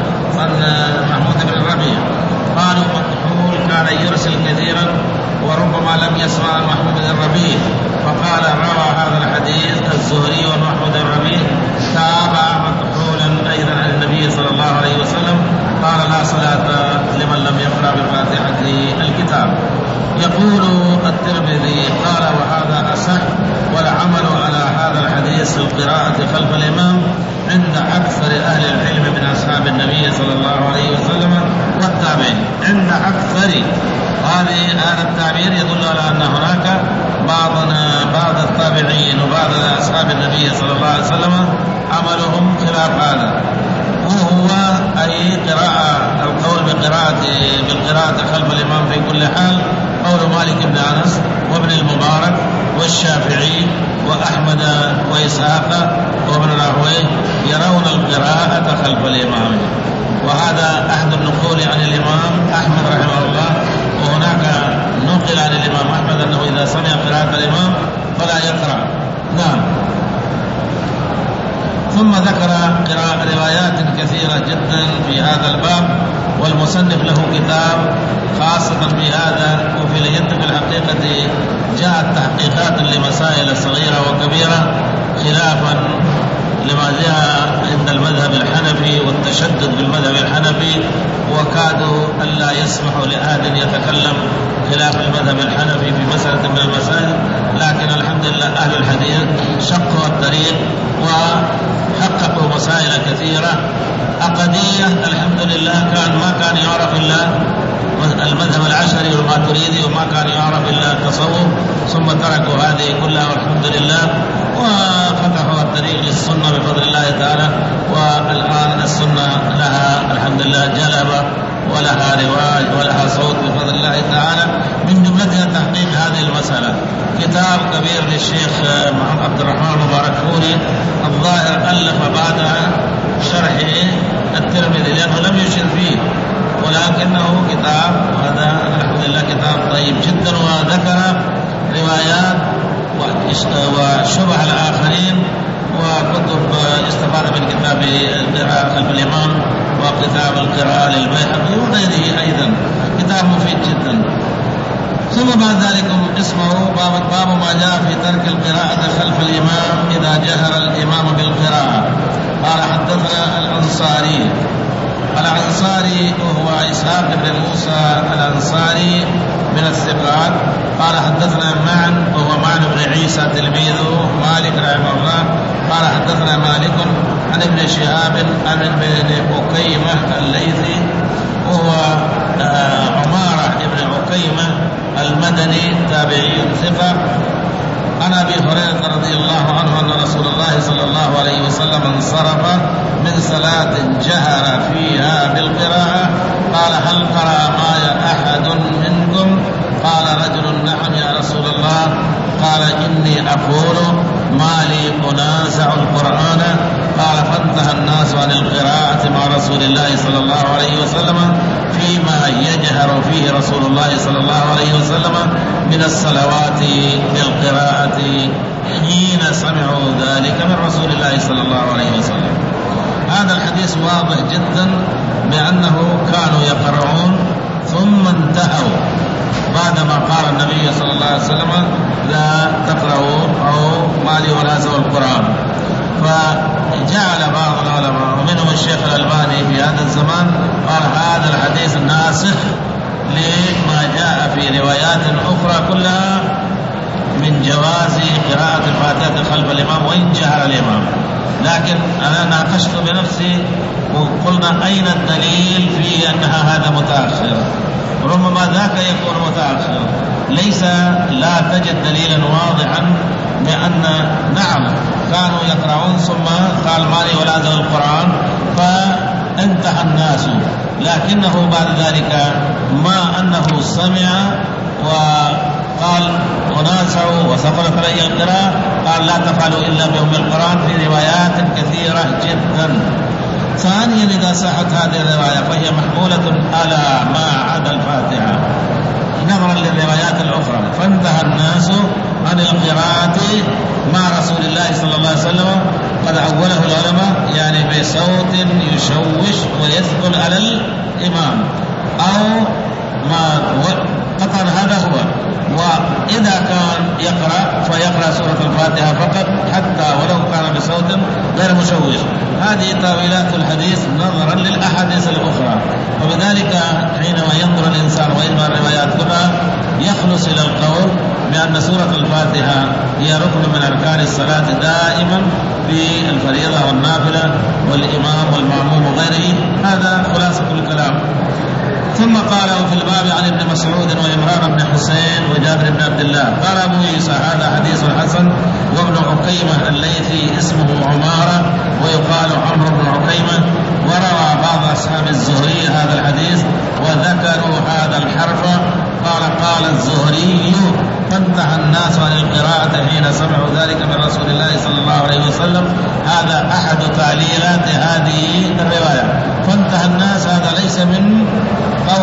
Speaker 1: عن محمود بن الربيع. قالوا مكحول كان يرسل كثيرا وربما لم يسمع محمود بن الربيع، فقال روى هذا الحديث الزهري ومحمود بن الربيع تابع مكحولا أيضا عن النبي صلى الله عليه وسلم قال لا صلاة لمن لم يقرأ بفاتحة الكتاب. يقول الترمذي قال وهذا أصح، والعمل على هذا الحديث القراءة خلف الإمام عند أكثر أهل العلم من أصحاب النبي صلى الله عليه وسلم والتابعين. عند أكثر هذا التعبير يدل على أن هناك بعضنا بعض التابعين وبعض أصحاب النبي صلى الله عليه وسلم عملهم خلاف هذا، وهو أي قراءة القول بقراءة بالقراءة خلف الإمام في كل حال قول مالك بن أنس وابن المبارك والشافعي وأحمد وإسحاق وابن راهويه يرون القراءة خلف الإمام، وهذا أحد النقول أحمد رحمه الله، وهناك نقل عن الإمام أحمد أنه إذا سمع قراءة الإمام فلا يقرأ. نعم. ثم ذكر قراءة روايات كثيرة جدا في هذا الباب، والمصنف له كتاب خاصة بهذا. وفي اليد في الحقيقة جاءت تحقيقات لمسائل صغيرة وكبيرة خلافا لما جاء عند المذهب الحنفي والتشدد بالمذهب الحنفي، وكادوا ألا يسمحوا لأحد يتكلم خلاف المذهب الحنفي في مسألة من المسائل، لكن الحمد لله أهل الحديث شقوا الطريق وحققوا مسائل كثيرة عقدية. الحمد لله كان ما كان يعرف إلا المذهب العشري والماتريدي، وما كان يعرف إلا التصوف، ثم تركوا هذه كلها والحمد لله، وفتحوا الطريق للسنة بفضل الله تعالى. والآن السنة لها الحمد لله جلبة ولها رواج ولها صوت بفضل الله تعالى. من جملتها تحقيق هذه المسألة كتاب كبير للشيخ محمد عبد الرحمن المبارك فوري الظاهر ألف بعد شرح الترمذي، لأنه لم يشر فيه، ولكنه كتاب، وهذا الحمد لله كتاب طيب جدا، وذكر روايات وشبه الآخرين، وكتب استفاد من كتاب القراءة خلف الإمام وكتاب القراءة للبيهقي وغيره أيضا، كتاب مفيد جدا. ثم بعد ذلك اسمه باب باب ما جاء في ترك القراءة خلف الإمام إذا جهر الإمام بالقراءة. قال حدثنا الأنصاري الأنصاري وهو إسحاق بن موسى الأنصاري من الثقات. قال حدثنا معن وهو معن بن عيسى تلميذه مالك رحمه الله. قال حدثنا مالك عن ابن شهاب عن ابن عكيمة الليثي وهو عمارة ابن عكيمة المدني تابعي ثقة. عن أبي هريرة رضي الله عنه أن رسول الله صلى الله عليه وسلم انصرف من صلاة جهر فيها بالقراءة قال هل قرأ معي أحد منكم؟ قال رجل نعم يا رسول الله. قال إني أقول ما لي أنازع القرآن. قال فانتهى الناس عن القراءة مع رسول الله صلى الله عليه وسلم فيما يجهر فيه رسول الله صلى الله عليه وسلم من الصلوات بالقراءة حين سمعوا ذلك من رسول الله صلى الله عليه وسلم. هذا الحديث واضح جدا بأنه كانوا يقرؤون ثم انتهوا بعدما قال النبي صلى الله عليه وسلم لا تقرأوا أو ما لي أنازع القرآن. فجعل بعض العلماء ومنهم الشيخ الألباني في هذا الزمان قال هذا الحديث ناسخ لما جاء في روايات أخرى كلها من جواز قراءة الفاتحة خلف الإمام وإن جهر الإمام. لكن أنا ناقشت بنفسي وقلنا أين الدليل في أنها هذا متأخر؟ ربما ذاك يكون متأخر، ليس لا تجد دليلا واضحا بأن نعم كانوا يقرؤون ثم قال مالي ولا أنزل القرآن فانتهى الناس، لكنه بعد ذلك ما أنه سمع وقال وناسعوا وثقلت علي القراءة قال لا تفعلوا إلا بأم القرآن في روايات كثيرة جدا. ثانيا إذا صحت هذه الرواية فهي محمولة على ما عدا الفاتحة نظرا للروايات الأخرى. فانتهى الناس عن القراءة مع رسول الله صلى الله عليه وسلم قد أوله العلماء يعني بصوت يشوش ويثقل على الإمام أو ما قطعا هذا هو. وإذا كان يقرأ فيقرأ سورة الفاتحة فقط حتى ولو كان بصوت غير مشوش. هذه تاويلات الحديث نظرا للأحاديث الأخرى. وبذلك حينما ينظر الإنسان ويجمع الروايات كلها يخلص إلى القول بأن سورة الفاتحة هي ركن من أركان الصلاة دائما في الفريضة والنافلة والإمام والمأموم وغيره. هذا خلاصة الكلام. ثم قال في الباب عن ابن مسعود وعمران بن حسين وجابر بن عبد الله قال أبو عيسى هذا حديث حسن. وابن عكيمة الليثي اسمه عمارة ويقال عمرو بن عكيمة. وروى بعض أصحاب الزهري هذا الحديث وذكروا هذا الحرف. قال قال الزهري فانتهى الناس عن القراءة حين سمعوا ذلك من رسول الله صلى الله عليه وسلم. هذا أحد تعليلات هذه الرواية. فانتهى الناس هذا ليس من قول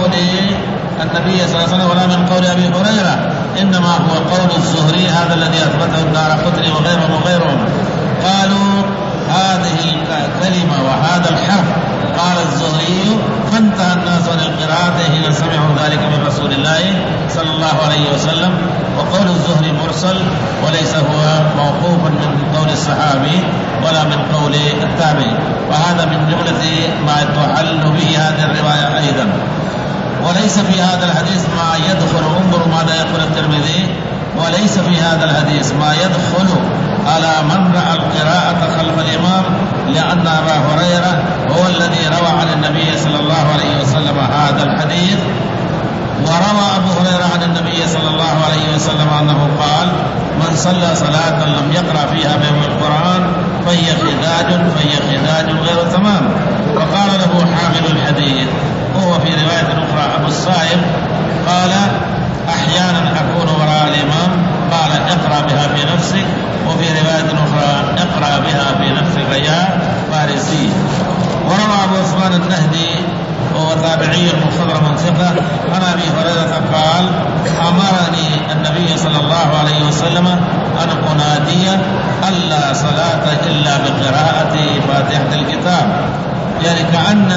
Speaker 1: قول النبي صلى الله عليه وسلم ولا من قول أبي هريرة، إنما هو قول الزهري هذا الذي أثبته الدارقطني وغيرهم وغيرهم. قالوا هذه الكلمة وهذا الحرف قال الزهري فانتهى الناس عن القراءة حين سمعوا ذلك من رسول الله صلى الله عليه وسلم. وقول الزهري مرسل وليس هو موقوفا من قول الصحابي ولا من قول التابعي، وهذا من جملة ما تحل به هذه الرواية أيضا. وليس في هذا الحديث ما يدخل، انظروا ماذا يقول الترمذي، وليس في هذا الحديث ما يدخل على من رأى القراءة خلف الإمام، لأن أبا هريرة هو الذي روى عن النبي صلى الله عليه وسلم هذا الحديث. وروى أبو هريرة عن النبي صلى الله عليه وسلم أنه قال من صلى صلاة لم يقرأ فيها بأم القرآن فهي خداج فهي خداج غير تمام. وقال له حامل الحديث وهو في رواية أخرى أبو الصائب قال أحيانا أكون وراء الإمام قال اقرأ بها في نفسك، وفي رواية أخرى اقرأ بها في نفسك يا فارسي. وروى أبو عثمان النهدي وهو تابعي مخضرم ثقة عن أبي هريرة قال أمرني النبي صلى الله عليه وسلم أن أنادي ألا صلاة إلا بقراءة فاتحة الكتاب. يعني كأن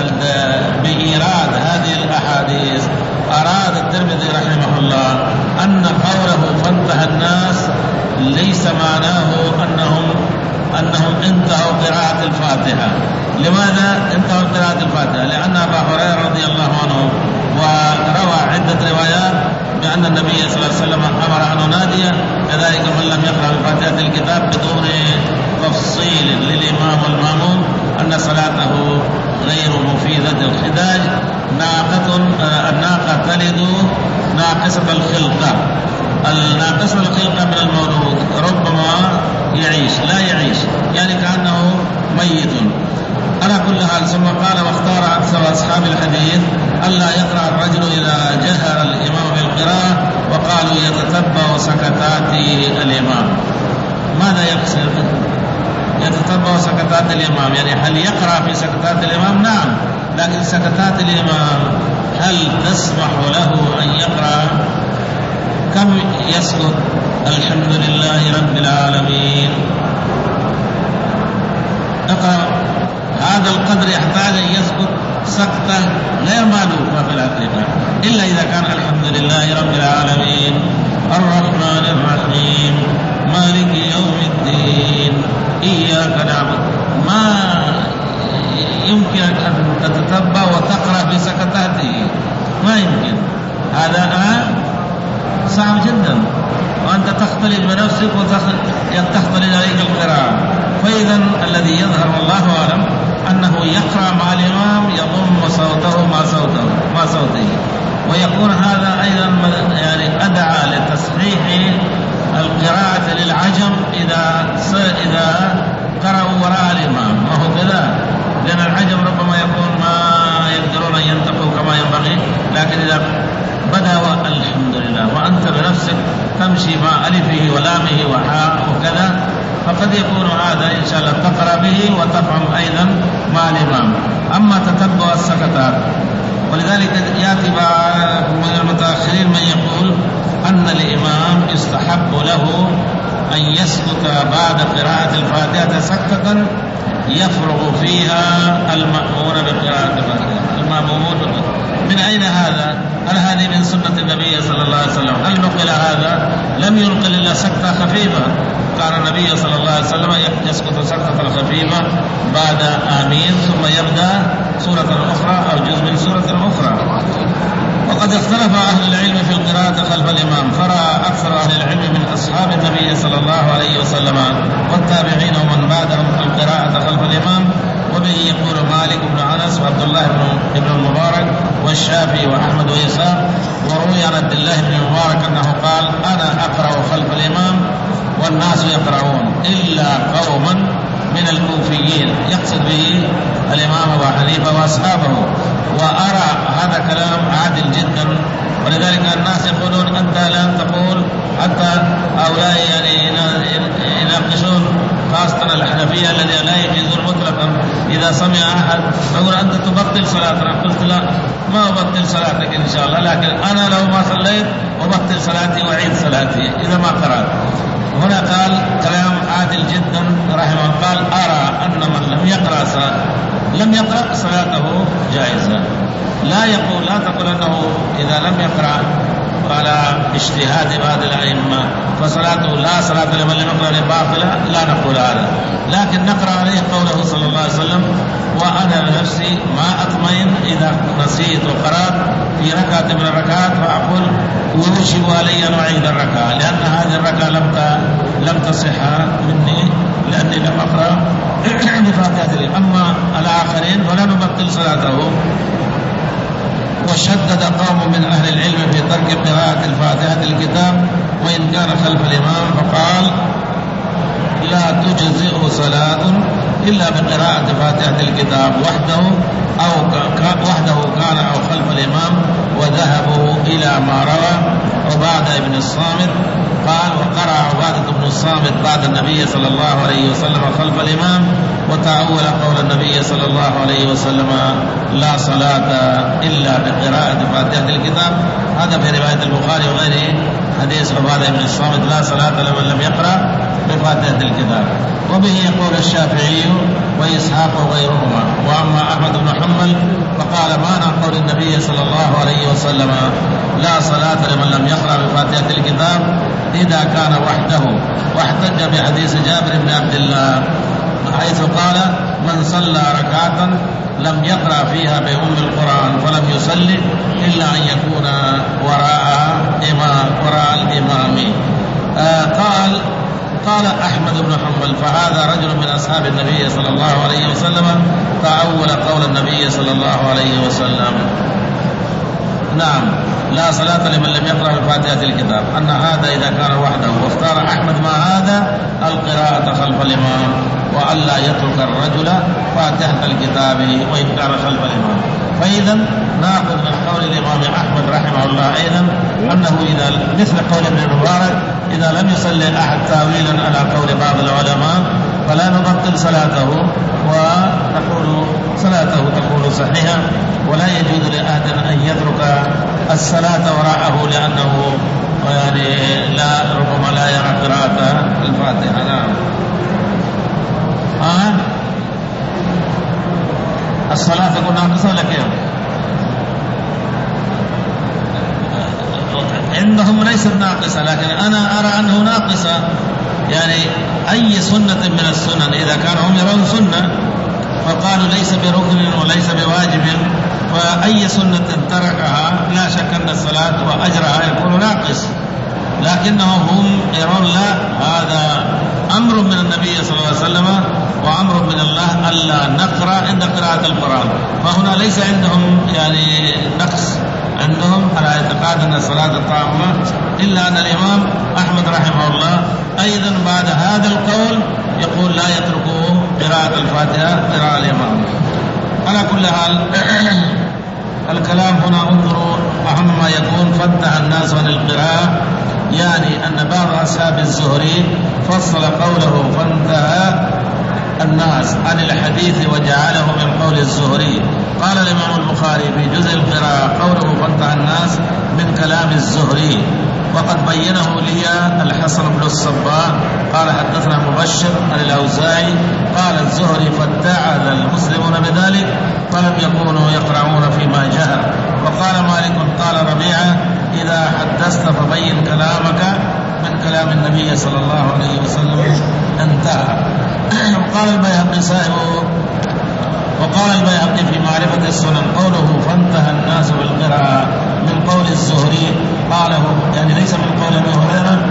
Speaker 1: بإيراد هذه الأحاديث أراد الترمذي رحمه الله أن قوله فانتهى الناس ليس معناه أنهم أنهم انتهوا قراءة الفاتحة. لماذا انتهوا قراءة الفاتحة؟ لأن أبا هريرة رضي الله عنه وروى عدة روايات بأن النبي صلى الله عليه وسلم أمر أن ننادي كذلك من لم يقرأ بفاتحة الكتاب بدون تفصيل للإمام والمأموم أن صلاته غير مفيدة. الخداج ناقة الناقة تلد ناقصة الخلقة، الناقصة الخلقة من المولود ربما يعيش لا يعيش، يعني كأنه ميت. على كل حال ثم قال واختار أكثر أصحاب الحديث ألا يقرأ الرجل إذا جهر الإمام بالقراءة، وقالوا يتتبع سكتات الإمام. ماذا يقصد يتتبع سكتات الإمام؟ يعني هل يقرأ في سكتات الإمام؟ نعم، لكن سكتات الإمام هل تسمح له أن يقرأ؟ كم يسكت؟ الحمد لله رب العالمين اقرأ. هذا القدر يحتاج أن يسكت سكتة غير مألوفة في الحقيقة، إلا إذا كان الحمد لله رب العالمين الرحمن الرحيم مالك يوم الدين إياك نعبد. ما يمكن أن تتتبع وتقرأ في سكتاته، ما يمكن، هذا صعب جدا، وأنت تختلط بنفسك وتختلط عليك القراءة. فإذا الذي يظهر والله أعلم أنه يقرأ مع الإمام يضم صوته مع صوته مع صوته، ويكون هذا أيضا يعني أدعى لتصحيح القراءة للعجم إذا إذا قرأوا وراء الإمام، وهو كذا، لأن العجم ربما يكون ما يقدرون أن ينطقوا كما ينبغي، لكن إذا بدأ الحمد لله وأنت بنفسك تمشي مع ألفه ولامه وحاء وكذا، فقد يكون هذا إن شاء الله تقرأ به وتفهم أيضا مع الإمام. أما تتبع السكتات، ولذلك يأتي من المتأخرين من يقول أن الإمام يستحب له أن يسكت بعد قراءة الفاتحة سكتة يفرغ فيها المأمون بقراءة الفاتحة. المأمون من أين هذا؟ هل هذه من سنة النبي صلى الله عليه وسلم؟ هل نقل هذا؟ لم ينقل إلا سكتة خفيفة. كان النبي صلى الله عليه وسلم يسكت سكتة خفيفة بعد آمين ثم يبدأ سورة أخرى أو جزء من سورة أخرى. وقد اختلف أهل العلم في القراءة خلف الإمام، فرأى أكثر أهل العلم من أصحاب النبي صلى الله عليه وسلم والتابعين ومن بعدهم القراءة خلف الإمام، وبه يقول مالك بن أنس وعبد الله بن المبارك والشافعي وأحمد وإسحاق. وروي عن عبد الله بن المبارك أنه قال أنا أقرأ خلف الإمام والناس يقرؤون إلا قوما من الكوفيين، يقصد به الإمام أبو حنيفة وأصحابه. وأرى هذا كلام عادل جدا، ولذلك الناس يقولون أنت لا تقول، حتى هؤلاء يعني يناقشون خاصة الحنفية الذي لا يجوز مطلقا إذا سمع أحد تقول أنت تبطل صلاتنا، قلت لا ما أبطل صلاتك إن شاء الله، لكن أنا لو ما صليت أبطل صلاتي وأعيد صلاتي إذا ما قرأت. هنا قال كلام عادل جدا رحمه الله، قال أرى أن من لم يقرأ صلاة لم يقرأ صلاته جائزة. لا يقول لا تقول أنه إذا لم يقرأ على اجتهاد بعض الأئمة فصلاته لا صلاة لمن لم يقرأ باطلة، لا نقول هذا، لكن نقرأ عليه قوله صلى الله عليه وسلم وأنا لنفسي ما أطمئن إذا نسيت وقرأت في ركعة من الركعات فأقول يوشك علي أن أعيد الركعة، لأن هذه الركعة لم لم تصح مني لأني لم أقرأ بفاتحة. أما الآخرين فلا نبطل صلاته. وشدد قوم من أهل العلم في ترك قراءة الفاتحة الكتاب وإن كان خلف الإمام، فقال لا تجزئ صلاة إلا بقراءة فاتحة الكتاب وحده أو وحده كان أو خلف الإمام، وذهبوا إلى ما روى عبادة بن الصامت قال وقرأ عبادة بن الصامت بعد النبي صلى الله عليه وسلم خلف الإمام، وتأول قول النبي صلى الله عليه وسلم لا صلاة إلا بقراءة فاتحة الكتاب. هذا في رواية البخاري وغيره حديث عبادة بن الصامت لا صلاة لمن لم يقرأ بفاتحة الكتاب. وبه يقول الشافعي وإسحاق وغيرهما. وأما أحمد بن حنبل فقال معنى قول النبي صلى الله عليه وسلم لا صلاة لمن لم يقرأ بفاتحة الكتاب إذا كان وحده، واحتج بحديث جابر بن عبد الله حيث قال من صلى ركعة لم يقرأ فيها بأم القرآن فلم يصلي إلا أن يكون وراء إمام وراء الإمام. آه قال قال أحمد بن حنبل فهذا رجل من أصحاب النبي صلى الله عليه وسلم تأول قول النبي صلى الله عليه وسلم نعم لا صلاة لمن لم يقرأ بفاتحة الكتاب، أن هذا إذا كان وحده. واختار أحمد مع هذا القراءة خلف الإمام وألا يترك الرجل فاتحة الكتاب وإن كان خلف الإمام. فإذا نأخذ من قول الإمام أحمد رحمه الله أيضا أنه إذا مثل قول ابن المبارك إذا لم يصلي أحد تاويلا على قول بعض العلماء فلا نبطل صلاته ونقول صلاته تكون صحيحة، ولا يجوز لأحد أن يترك الصلاة وراءه لأنه يعني لا ربما لا يرى قراءة الفاتحة. نعم. آه. الصلاة تكون ناقصة ولا كيف؟ عندهم ليست ناقصة، لكن أنا أرى أنه ناقصة. يعني أي سنة من السنن إذا كانوا هم يرون سنة فقالوا ليس بركن وليس بواجب، فأي سنة تركها لا شك أن الصلاة وأجرها يكون ناقص، لكنهم هم يرون لا هذا أمر من النبي صلى الله عليه وسلم وأمر من الله ألا نقرأ عند قراءة القرآن، فهنا ليس عندهم يعني نقص، عندهم على اعتقاد أن الصلاة الطامة، إلا أن الإمام أحمد رحمه الله أيضا بعد هذا القول يقول لا يتركوا قراءة الفاتحة قراءة الإمام. على كل حال الكلام هنا انظروا أهم ما يكون فانتهى الناس عن القراءة، يعني أن بعض أصحاب الزهري فصل قوله فانتهى الناس عن الحديث وجعله من قول الزهري. قال الإمام البخاري في جزء القراءة قوله فانتهى الناس من كلام الزهري، وقد بينه لي الحسن بن الصباح قال حدثنا مبشر عن الأوزاعي قال الزهري فاتعظ المسلمون بذلك فلم يكونوا يقرؤون فيما جهر. وقال مالك قال ربيعة إذا حدثت فبين كلامك من كلام النبي صلى الله عليه وسلم انتهى. وقال البيهقي صاحب وقال البيهقي في معرفة السنن قوله فانتهى الناس بالقراءة من قول الزهري قاله يعني ليس من قول ابي هريرة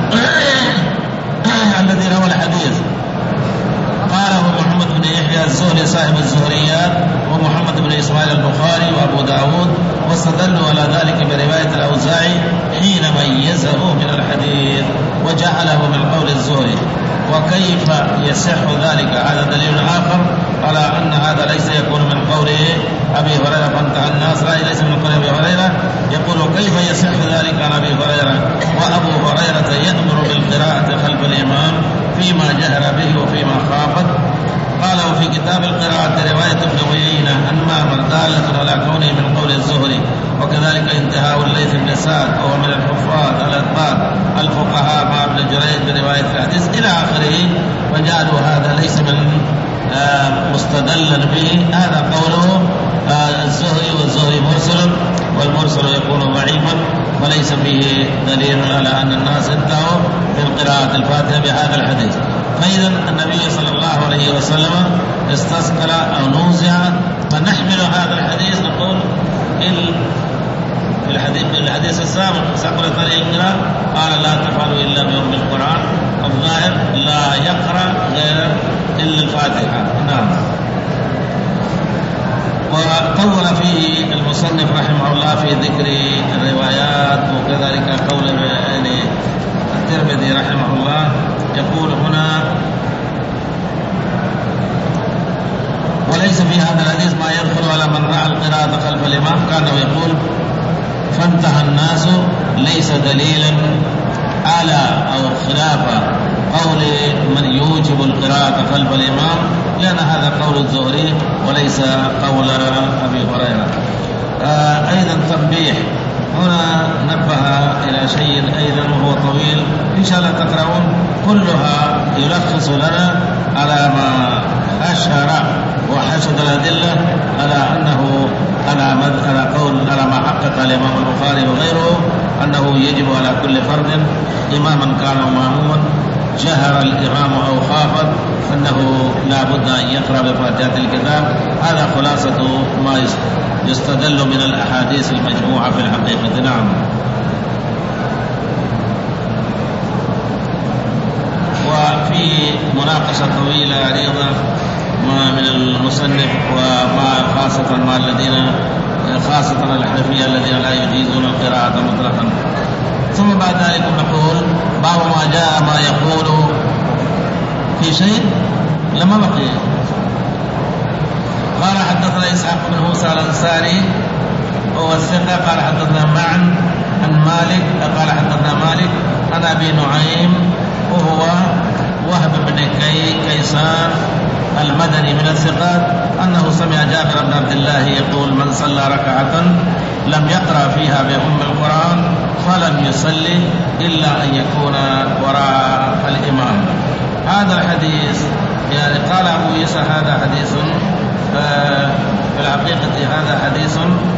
Speaker 1: الذي روى الحديث، قاله محمد بن يحيى الزهري صاحب الزهريات ومحمد بن إسماعيل البخاري وأبو داود، واستدلوا على ذلك برواية الأوزاعي حين ميزه من الحديث وجعله من قول الزهري. وكيف يصح ذلك؟ هذا دليل آخر على أن هذا ليس يكون من قول أبي هريرة فانتهى الناس، لا ليس من قول أبي هريرة. يقول كيف يصح ذلك عن أبي هريرة وأبو هريرة يأمر بالقراءة خلف الإمام فيما جهر به وفيما خافت قال وفي كتاب القراءة رواية ابن عيينة عن معمر دالة على كونه من قول الزهري، وكذلك انتهاء الليث بن سعد وهو من الحفاظ الأثبات الفقهاء مع ابن جريج برواية الحديث إلى آخره. وجعلوا هذا ليس من آه مستدلا به، هذا قوله آه الزهري، والزهري مرسل، والمرسل يكون ضعيفا وليس فيه دليل على أن الناس انتهوا من قراءة الفاتحة بهذا الحديث. فإذا النبي صلى الله عليه وسلم استسقل أو نوزع، فنحمل هذا الحديث نقول في الحديث الحديث السابق سقلت القراءة قال لا تفعلوا إلا بأم القرآن، الظاهر لا يقرأ غير إلا الفاتحة. نعم. وطول فيه المصنف رحمه الله في ذكر الروايات، وكذلك قول يعني الترمذي رحمه الله يقول هنا وليس في هذا الحديث ما يدخل على من رأى القراءة خلف الإمام، كان يقول فانتهى الناس ليس دليلا على أو خلاف قول من يوجب القراءة خلف الإمام، لأن هذا قول الزهري وليس قول أبي هريرة. آه أيضا تنبيه، هنا نبه إلى شيء أيضا وهو طويل إن شاء الله تقرؤون، كلها يلخص لنا على ما أشهر وحشد الأدلة على أنه على قول على ما حقق الإمام البخاري وغيره أنه يجب على كل فرد إماما كان مأموما جهر الإمام أو خافت أنه لا بد أن يقرأ بفاتحة الكتاب. هذا خلاصة ما يستدل من الأحاديث المجموعة في الحقيقة. نعم. وفي مناقشة طويلة عريضة ما من المصنف وما خاصة مع الذين خاصة الحنفية الذين لا يجيزون القراءة مطلقا. ثم بعد ذلك نقول باب ما جاء ما يقول في شيء لما بقي. قال حدثنا إسحاق بن موسى الأنصاري وهو الثقة قال حدثنا معا عن مالك قال حدثنا مالك عن أبي نعيم وهو وهب بن كي كيسان المدني من الثقات أنه سمع جابر بن عبد الله يقول من صلى ركعة لم يقرأ فيها بأم القرآن فلم يصلي إلا أن يكون وراء الإمام. هذا الحديث يعني قال أبو عيسى هذا حديث في الحقيقة هذا حديث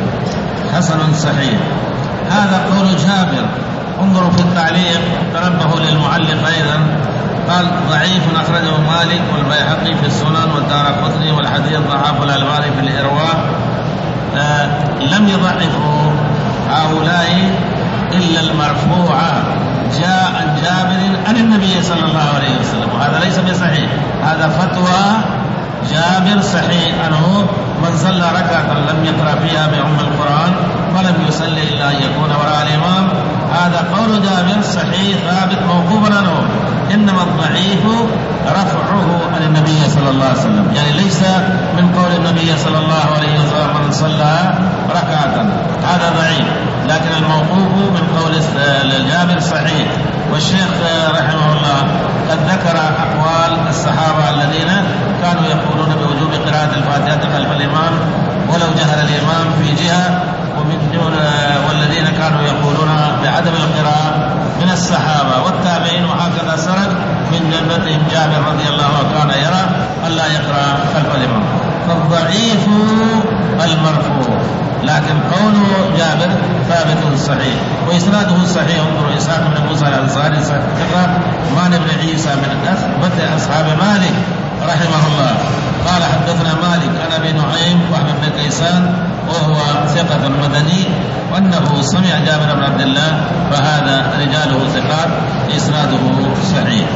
Speaker 1: حسن صحيح. هذا قول جابر. انظروا في التعليق تنبهوا للمعلق أيضا قال ضعيف أخرجه مالك والبيهقي في السنن والدارقطني والحديث ضعاف الألباني في الإرواء. آه لم يضعفوا هؤلاء إلا المرفوع جاء عن جابر عن النبي صلى الله عليه وسلم، وهذا ليس بصحيح. هذا فتوى جابر صحيح أنه من صلى ركعة لم يقرأ فيها بأم القرآن فلم يصلي إلا أن يكون وراء الإمام. هذا قول جابر صحيح ثابت موقوفا عنه، إنما الضعيف رفعه عن النبي صلى الله عليه وسلم، يعني ليس من قول النبي صلى الله عليه وسلم من صلى ركعة، هذا ضعيف، لكن الموقوف من قول جابر صحيح. والشيخ رحمه الله قد ذكر أقوال الصحابة الذين كانوا يقولون بوجوب قراءة الفاتحة خلف الإمام ولو جهر الإمام في جهة، ومن والذين كانوا يقولون بعدم القراءة من الصحابة والتابعين، وهكذا سرد من جنتهم جابر رضي الله عنه كان يرى ألا يقرأ خلف الإمام. فالضعيف المرفوع، لكن قول جابر ثابت صحيح وإسناده صحيح. انظروا إسحاق بن موسى الأنصاري ثقة، مان بن عيسى من أثبت أصحاب مالك رحمه الله قال حدثنا مالك عن أبي نعيم وهب بن كيسان وهو ثقة مدني وأنه سمع جابر بن عبد الله، فهذا رجاله ثقات إسناده صحيح.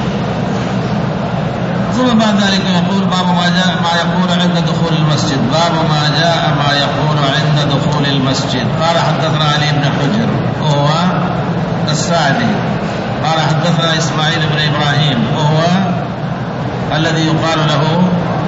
Speaker 1: ثم بعد ذلك يقول باب ما جاء ما يقول عند دخول المسجد. باب ما جاء ما يقول عند دخول المسجد. قال حدثنا علي بن حجر وهو السعدي قال حدثنا إسماعيل بن إبراهيم وهو الذي يقال له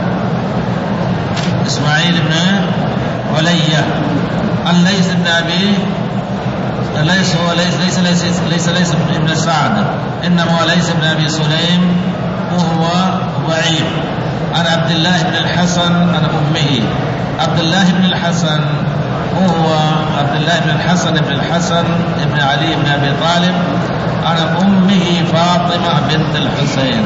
Speaker 1: إسماعيل بن علية عن ليس بن أبي ليس هو ليس ليس ليس ليس ليس ابن سعد، إنما هو ليس بن أبي سليم وهو ضعيف. عن عبد الله بن الحسن عن أمه. عبد الله بن الحسن هو عبد الله بن الحسن بن الحسن بن علي بن أبي طالب عن أمه فاطمة بنت الحسين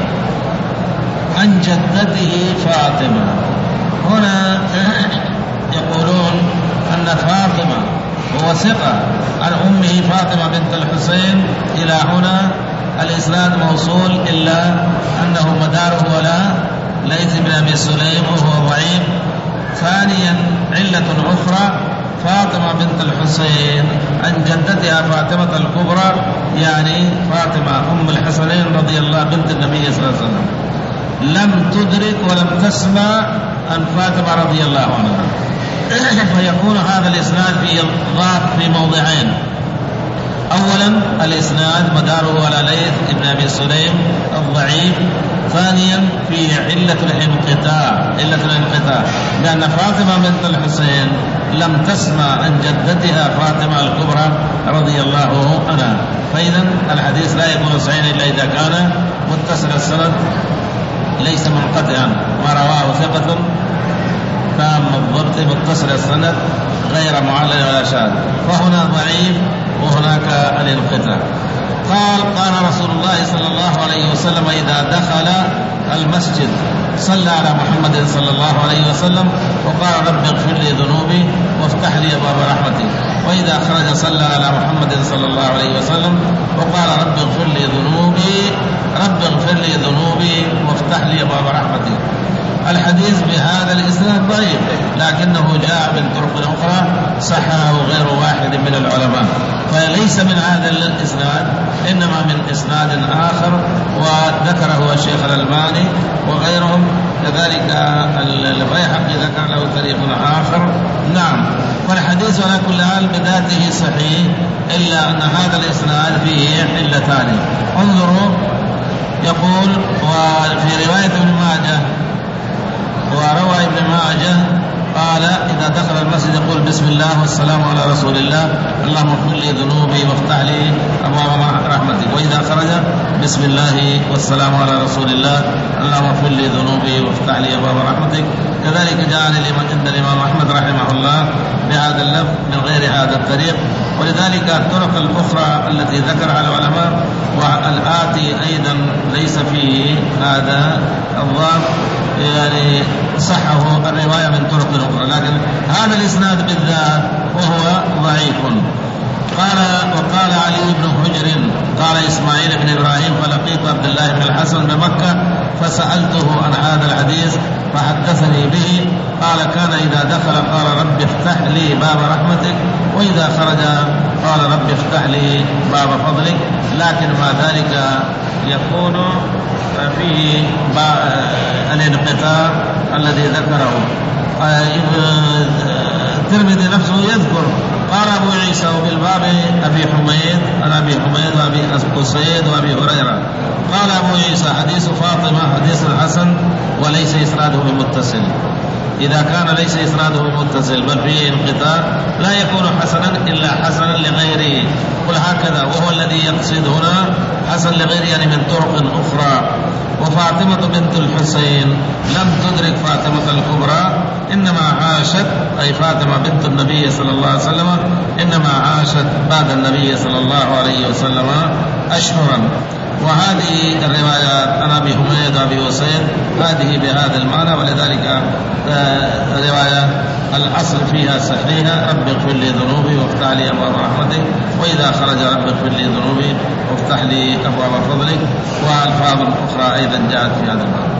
Speaker 1: عن جدته فاطمة. هنا يقولون أن فاطمة هو ثقة عن أمه فاطمة بنت الحسين. إلى هنا الإسناد موصول إلا أنه مداره ولا ليث بن أبي سليم وهو ضعيف. ثانيا علة أخرى فاطمة بنت الحسين عن جدتها فاطمة الكبرى يعني فاطمة أم الحسنين رضي الله بنت النبي صلى الله عليه وسلم لم تدرك ولم تسمع عن فاطمة رضي الله عنها. فيكون هذا الإسناد في ضعف في موضعين. أولا الإسناد مداره على ليث بن أبي سليم الضعيف. ثانيا في علة الانقطاع علة الانقطاع لأن فاطمة بنت الحسين لم تسمع عن جدتها فاطمة الكبرى رضي الله عنها. فإذا الحديث لا يكون صحيحا إلا إذا كان متصل السند ليس منقطعا ما رواه ثقة تام الضبط متصل السند غير معلل ولا شاذ. فهنا ضعيف وهناك الانقطاع. قال قال رسول الله صلى الله عليه وسلم إذا دخل المسجد صلى على محمد صلى الله عليه وسلم وقال رب اغفر لي ذنوبي وافتح لي أبواب رحمتك. وإذا خرج صلى على محمد صلى الله عليه وسلم وقال رب اغفر لي ذنوبي رب اغفر لي ذنوبي وافتح لي أبواب رحمتك. الحديث بهذا الإسناد ضعيف لكنه جاء من طرق أخرى صححه غير واحد من العلماء. فليس من هذا الإسناد إنما من إسناد آخر وذكره الشيخ الألباني وغيرهم. كذلك البيهقي ذكر له طريق آخر. نعم. فالحديث على كل حال بذاته صحيح إلا أن هذا الإسناد فيه علتان. انظروا يقول وفي رواية ابن ماجه وروى ابن ماجه قال إذا دخل المسجد يقول بسم الله والسلام على رسول الله اللهم اغفر لي ذنوبي وافتح لي أبواب رحمتك. وإذا خرج بسم الله والسلام على رسول الله اللهم اغفر لي ذنوبي وافتح لي أبواب رحمتك. كذلك جاء عند الإمام أحمد رحمه الله بهذا اللفظ من غير هذا الطريق. ولذلك الطرق الأخرى التي ذكرها العلماء والآتي أيضا ليس فيه هذا الضعف يعني صحه الرواية من طرق أخرى لكن هذا الإسناد بالذات وهو ضعيف. قال وقال علي بن حجر قال إسماعيل بن إبراهيم فلقيت عبد الله بن الحسن بمكة فسألته عن هذا الحديث فحدثني به. قال كان إذا دخل قال رب افتح لي باب رحمتك وإذا خرج قال رب افتح لي باب فضلك. لكن مع ذلك يكون فيه الانقطاع الذي ذكره الترمذي نفسه يذكر. قال أبو عيسى وبالباب أبي حميد عن أبي حميد وأبي أسيد وأبي هريرة. قال أبو عيسى حديث فاطمة حديث الحسن وليس إسناده بمتصل. إذا كان ليس إسناده بمتصل بل فيه انقطاع لا يكون حسنا إلا حسنا لغيره. قل هكذا وهو الذي يقصد هنا حسن لغيره يعني من طرق أخرى. وفاطمة بنت الحسين لم تدرك فاطمة الكبرى إنما عاشت أي فاطمة بنت النبي صلى الله عليه وسلم إنما عاشت بعد النبي صلى الله عليه وسلم أشهرا. وهذه الروايات عن أبي حميد وأبي أسيد هذه بهذا المعنى. ولذلك الرواية الأصل فيها صحيحة رب اغفر لي ذنوبي وافتح لي أبواب رحمتك وإذا خرج رب اغفر لي ذنوبي وافتح لي أبواب فضلك. وألفاظ أخرى أيضا جاءت في هذا المعنى.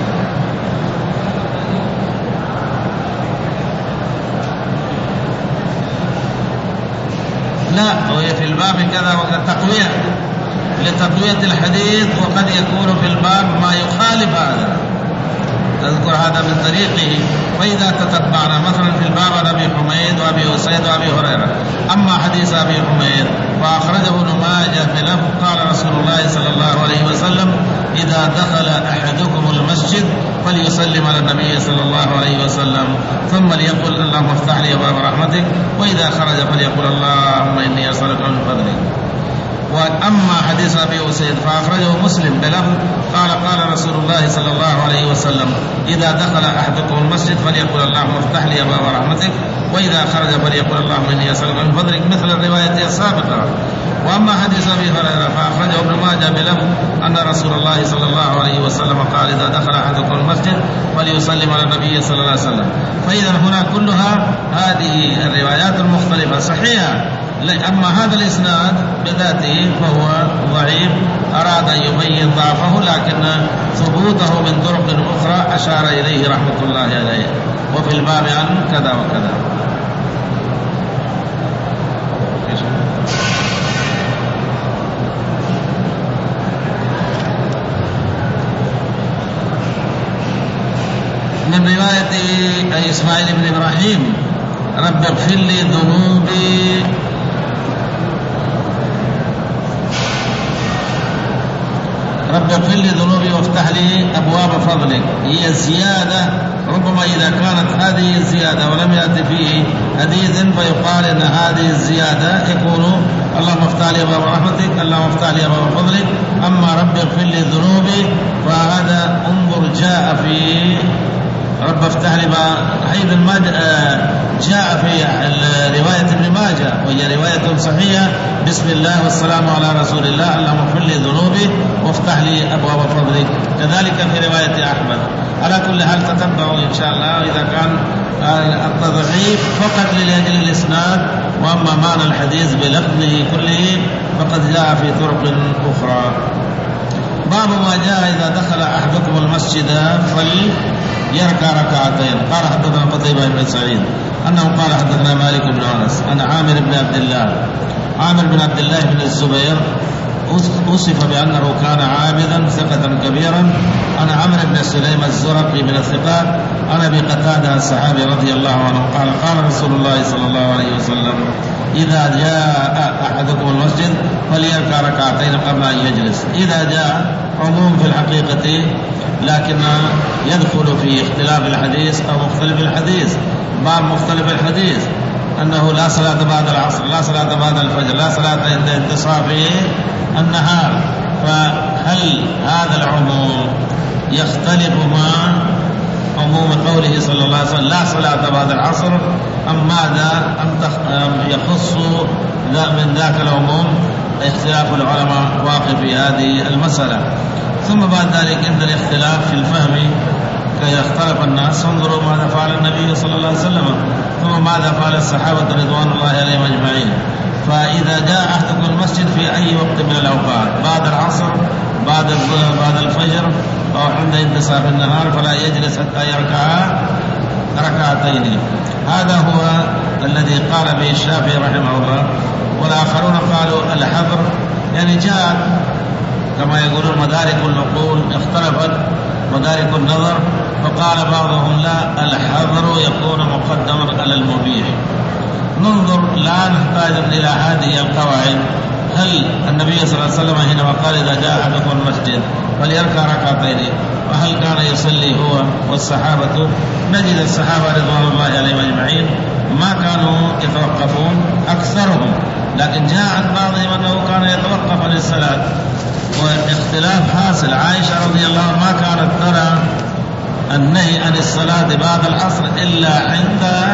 Speaker 1: لا وهي في الباب كذا وتقوية لتقوية الحديث وقد يكون في الباب ما يخالف هذا تذكر هذا من طريقه. فإذا تتبعنا مثلا في الباب عن أبي حميد وأبي أسيد وأبي هريرة. أما حديث أبي حميد فأخرجه ابن ماجه في لفظ قال رسول الله صلى الله عليه وسلم إذا دخل أحدكم المسجد فليسلم على النبي صلى الله عليه وسلم ثم ليقل اللهم افتح لي أبواب رحمتك وإذا خرج فليقل اللهم إني أسألك من فضلك. وأما حديث أبي أسيد فأخرجه مسلم بلفظ قال قال رسول الله صلى الله عليه وسلم إذا دخل أحدكم المسجد فليقل اللهم افتح لي أبواب رحمتك وإذا خرج فليقل اللهم إني أسألك من فضلك مثل الرواية السابقة. وأما حديث أبي هريرة فأخرجه ابن ماجه بلفظ أن رسول الله صلى الله عليه وسلم قال إذا دخل أحدكم المسجد فليسلم على النبي صلى الله عليه وسلم. فإذا هنا كلها هذه الروايات المختلفة صحيحة، أما هذا الإسناد بذاته فهو ضعيف، أراد أن يبين ضعفه لكن ثبوته من طرق أخرى أشار إليه رحمة الله عليه. وفي الباب عن كذا وكذا. من رواية إسماعيل بن إبراهيم رب اغفر لي ذنوبي رب اغفر لي ذنوبي وافتح لي أبواب فضلك. هي زيادة، ربما إذا كانت هذه الزيادة ولم يأتي فيه حديث فيقال إن هذه الزيادة يكون اللهم افتح لي أبواب رحمتك، اللهم افتح لي أبواب فضلك. أما رب اغفر لي ذنوبي فهذا انظر جاء في رب افتح لي حيث ما جاء في رواية ابن ماجه وهي رواية صحيحة بسم الله والسلام على رسول الله اللهم اغفر لي ذنوبي وافتح لي أبواب فضلك. كذلك في رواية أحمد. على كل حال تتبعوا إن شاء الله إذا كان التضعيف فقط لأجل الإسناد، وأما معنى الحديث بلفظه كله فقد جاء في طرق أخرى. باب ما جاء إذا دخل أحدكم المسجد فليركع ركعتين. قال حدثنا قتيبة بن سعيد أنه قال حدثنا مالك بن أنس أن عامر بن عبد الله عامر بن عبد الله بن الزبير وصف بأنه كان عابدا ثقة كبيرا. أنا عمرو بن سليم الزرقي من الثقات. أنا أبي قتادة الصحابي رضي الله عنه قال قال رسول الله صلى الله عليه وسلم إذا جاء أحدكم المسجد فليركع ركعتين قبل أن يجلس. إذا جاء عموم في الحقيقة لكن يدخل في اختلاف الحديث أو مختلف الحديث. باب مختلف الحديث أنه لا صلاة بعد العصر، لا صلاة بعد الفجر، لا صلاة عند انتصاف النهار. فهل هذا العموم يختلف مع عموم قوله صلى الله عليه وسلم لا صلاة بعد العصر، أم ماذا أم يخص من ذاك العموم؟ اختلاف العلماء واقع في هذه المسألة. ثم بعد ذلك عند الاختلاف في الفهم كي اختلف الناس انظروا ماذا فعل النبي صلى الله عليه وسلم ثم ماذا فعل الصحابة رضوان الله عليهم أجمعين. فإذا جاء أحدكم المسجد في أي وقت من الأوقات بعد العصر بعد بعد الفجر أو عند انتصاف النهار فلا يجلس حتى يركع ركعتين. هذا هو الذي قال به الشافعي رحمه الله. والآخرون قالوا الحظر، يعني جاء كما يقولون مدارك العقول اختلفت مدارك النظر، فقال بعضهم لا الحظر يكون مقدما على المبيح. ننظر لا نحتاج إلى هذه القواعد. هل النبي صلى الله عليه وسلم حينما قال إذا جاء أحدكم المسجد فليركع ركعتين وهل كان يصلي هو والصحابة؟ نجد الصحابة رضوان الله عليهم أجمعين ما كانوا يتوقفون أكثرهم، لكن جاء عن بعضهم أنه كان يتوقف عن الصلاة واختلاف حاصل. عائشة رضي الله عنها ما كانت ترى النهي عن الصلاة بعد العصر إلا عند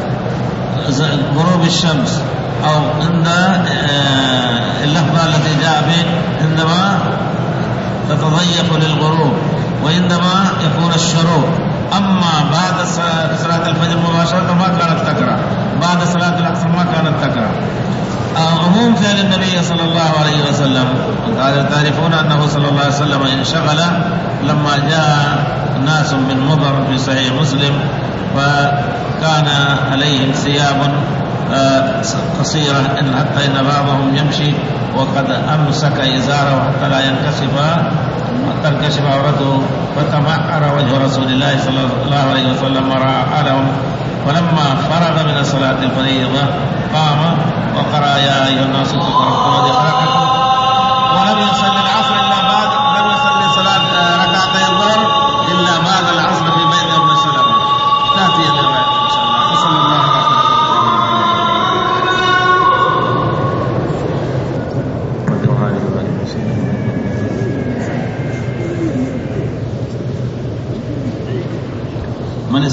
Speaker 1: غروب الشمس أو عند اللحظة التي جاء به عندما تتضيق للغروب وعندما يكون الشروق. أما بعد صلاة الفجر مباشرة ما كانت تكره، بعد صلاة العصر ما كانت تكره. عموم فعل النبي صلى الله عليه وسلم تعرفون أنه صلى الله عليه وسلم انشغل لما جاء ناس من مضر في صحيح مسلم فكان عليهم ثياب قصيرة إن حتى إن بعضهم يمشي وقد أمسك إزاره حتى لا ينكشف تنكشف عورته فتمعر وجه رسول الله صلى الله عليه وسلم ورأى حالهم. ولما فرغ من صلاة الفريضة قام وقرأ يا أيها الناس اتقوا ربكم الذي خلقكم ولم يصلي العصر إلا بعد لم يصلي صلاة ركعتي الظهر إلا بعد العصر في بيت أم سلمة. تأتي الرواية إن شاء الله. صلى الله عليه وسلم.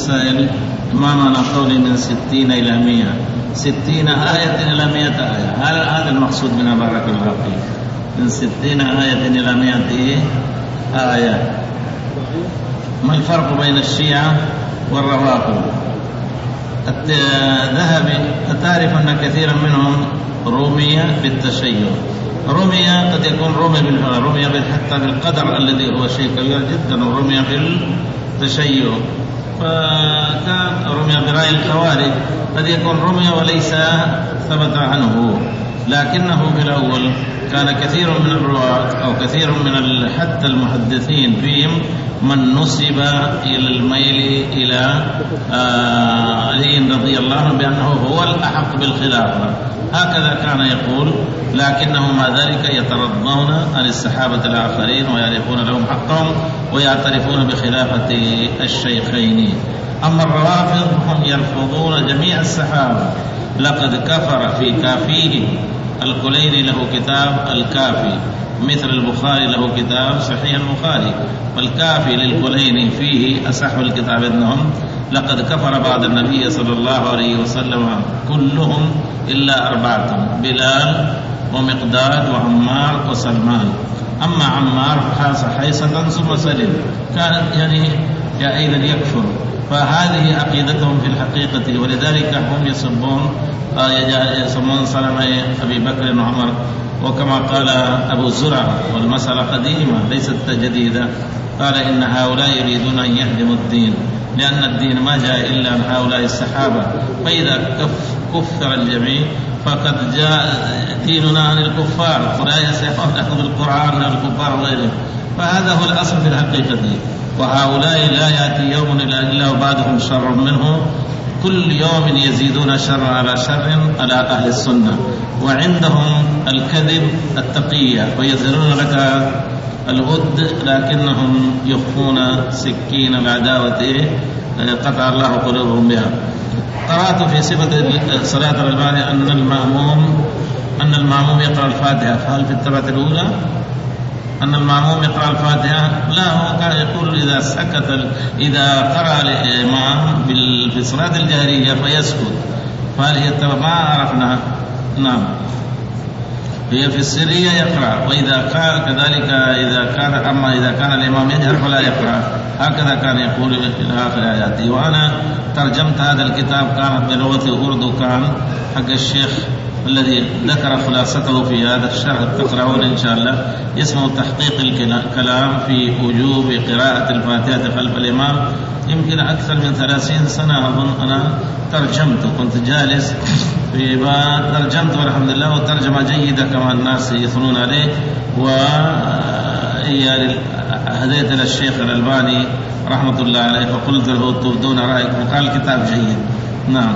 Speaker 1: السائل ما معنى قولي من ستين إلى مئة؟ ستين آية إلى مئة آية، هذا المقصود منها بارك الله فيك، من ستين آية إلى مئة آية. ما الفرق بين الشيعة والروافض؟ الذهبي تعرف أن كثيرا منهم رمي بالتشيع، رمي قد يكون رمي رمي حتى بالقدر الذي هو شيء كبير جدا، ورمي بالتشيع، فكان رمي برأي الخوارج قد يكون رمي وليس ثبت عنه، لكنه في الأول كان كثير من الرواة أو كثير من حتى المحدثين فيهم من نسب إلى الميل إلى علي رضي الله عنه بأنه هو الأحق بالخلافة، هكذا كان يقول، لكنه مع ذلك يترضون عن الصحابة الآخرين ويعرفون لهم حقهم ويعترفون بخلافة الشيخين. أما الروافض هم يرفضون جميع الصحابة. لقد كفر في كافيه، الكليني له كتاب الكافي، مثل البخاري له كتاب صحيح البخاري، والكافي للكليني فيه أصح الكتاب عندهم. لقد كفر بعد النبي صلى الله عليه وسلم كلهم إلا أربعة، بلال ومقداد وعمار وسلمان. أما عمار فحاس حيصة ثم سلم، كانت يعني أيضا يكفر، فهذه عقيدتهم في الحقيقة، ولذلك هم يسبون يسمون سلمة أبي بكر وعمر، وكما قال أبو زرع، والمسألة قديمة ليست جديدة، قال إن هؤلاء يريدون أن يهدموا الدين، لأن الدين ما جاء إلا عن هؤلاء الصحابة، فإذا كف كفر الجميع فقد جاء ديننا عن الكفار، ولا يستطيعون أخذ القرآن من الكفار وغيرهم، فهذا هو الأصل في الحقيقة. وهؤلاء لا يأتي يوم إلا وبعدهم شر منه، كل يوم يزيدون شر على شر على أهل السنة، وعندهم الكذب التقية، ويزرون لك الود لكنهم يخفون سكين العداوة قطع الله قلوبهم بها. قرأت في صفة صلاة الألباني أن المأموم أن المأموم يقرأ الفاتحة، فهل في التبعة الأولى أن المأموم يقرأ الفاتحة؟ لا، هو كان يقول إذا سكت إذا قرأ الإمام في الصلاة الجهرية فيسكت، فهل هي التبعة؟ ما عرفنا. نعم، هي في السرية يقرأ، وإذا كان كذلك إذا كان أما إذا كان الإمام يجهر فلا يقرأ، هكذا كان يقول إلى آخر آياته. وأنا ترجمت هذا الكتاب كانت بلغة الأردو، كان حق الشيخ الذي ذكر خلاصته في هذا الشرح، تقرأون إن شاء الله، اسمه تحقيق الكلام في وجوب قراءة الفاتحة خلف الإمام. يمكن أكثر من ثلاثين سنة أظن أنا ترجمته، كنت جالس في ترجمته والحمد لله، وترجمة جيدة كما الناس يثنون عليه، وهديت للشيخ الألباني رحمة الله عليه، فقلت له تبدون رأيك، وقال الكتاب جيد. نعم.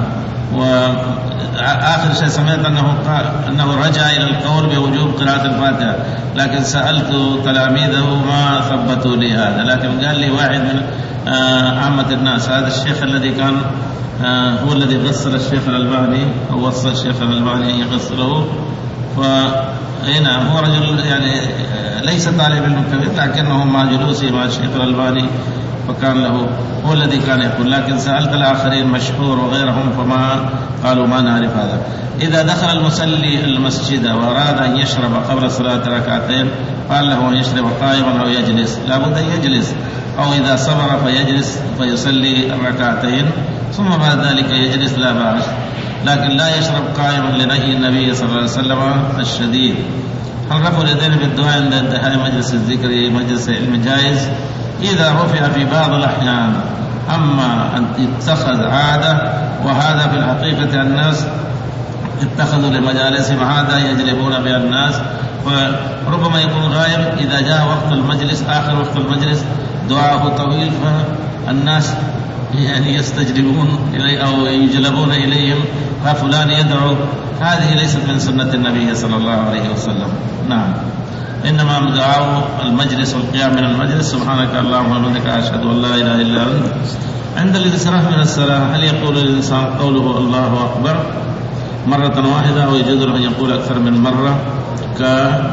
Speaker 1: وآخر شيء سمعت أنه قال أنه رجع إلى القول بوجوب قراءة الفاتحة، لكن سألت تلاميذه ما ثبتوا لي هذا، لكن قال لي واحد من عامة الناس، هذا الشيخ الذي كان هو الذي غسل الشيخ الألباني أو وصى الشيخ الألباني يغسله، فهنا هو رجل يعني ليس طالب علم كبير، لكنه مع جلوسه مع الشيخ الألباني فكان له، هو الذي كان يقول. لكن سألت الآخرين مشهور وغيرهم فما قالوا ما نعرف هذا. إذا دخل المصلي المسجد وأراد أن يشرب قبل صلاة ركعتين، قال له أن يشرب قائما أو يجلس، لابد أن يجلس، أو إذا صبر فيجلس فيصلي الركعتين ثم بعد ذلك يجلس لا بأس، لكن لا يشرب قائما لنهي النبي صلى الله عليه وسلم الشديد. هل رفع اليدين في الدعاء عند انتهاء مجلس الذكر مجلس العلم جائز إذا رفع في بعض الأحيان، أما أن يتخذ عادة، وهذا في الحقيقة الناس اتخذوا لمجالسهم عادة يجلبون بها الناس، وربما يكون غائب إذا جاء وقت المجلس آخر وقت المجلس دعاءه طويل، فالناس يعني يستجلبون إليه أو يجلبون إليهم، فلان يدعو، هذه ليست من سنة النبي صلى الله عليه وسلم. نعم، إنما دعاء المجلس والقيام من المجلس سبحانك اللهم وبحمدك أشهد أن لا إله إلا أنت. عند الانصراف من الصلاة هل يقول الإنسان قوله الله أكبر مرة واحدة، أو يجوز له أن يقول أكثر من مرة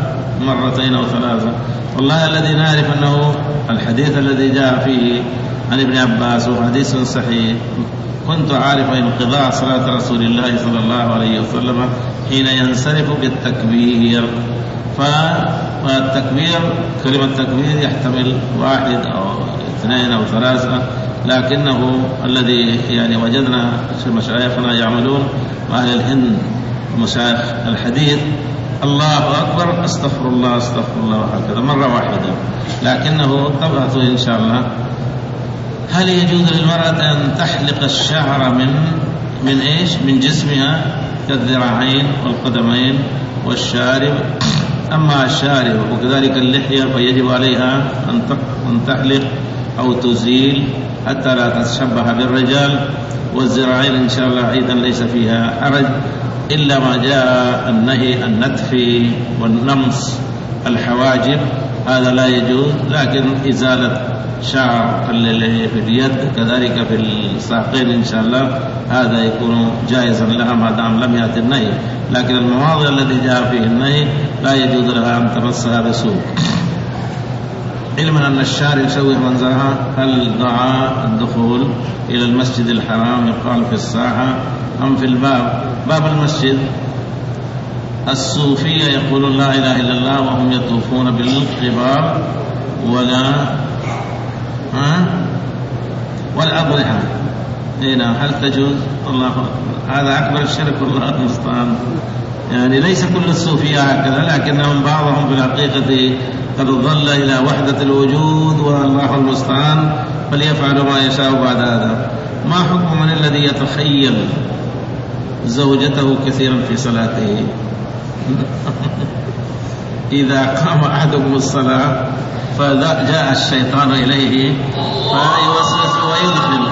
Speaker 1: كمرتين أو ثلاثة؟ والله الذي نعرف أنه الحديث الذي جاء فيه عن ابن عباس وحديث صحيح: كنت عارف انقضاء صلاة رسول الله صلى الله عليه وسلم حين ينصرف بالتكبير. فالتكبير كلمة تكبير يحتمل واحد أو اثنين أو ثلاثة، لكنه الذي يعني وجدنا مشايخنا يعملون وأهل الهند مشايخ الحديث: الله أكبر استغفر الله استغفر الله، هكذا مرة واحدة. لكنه تبحث إن شاء الله هل يجوز للمرأة أن تحلق الشعر من من إيش من جسمها كالذراعين والقدمين والشارب. أما الشارب وكذلك اللحية فيجب عليها أن تحلق أو تزيل حتى لا تتشبه بالرجال. والذراعين إن شاء الله أيضا ليس فيها حرج، إلا ما جاء النهي النتف والنمص الحواجب هذا لا يجوز، لكن إزالة شعر اللي في اليد كذلك في الساقين إن شاء الله هذا يكون جائزا لها ما دام لم يأتي النهي. لكن المواضع التي جاء فيه النهي لا يجوز لها أن تمسها بسوء. علما أن الشارع يشوه منظرها. هل دعاء الدخول إلى المسجد الحرام يقال في الساحة أم في الباب؟ باب المسجد الصوفية يقولون لا إله إلا الله وهم يطوفون بالقباب ولا ها والأضرحة. هنا هل تجوز؟ الله هذا أكبر الشرك والله المستعان. يعني ليس كل الصوفية هكذا، لكنهم بعضهم في الحقيقة قد ظل إلى وحدة الوجود والله المستعان، فليفعل ما يشاء بعد هذا. ما حكم من الذي يتخيل زوجته كثيرا في صلاته؟ إذا قام أحدكم الصلاة فجاء الشيطان إليه فيوسوس ويدخل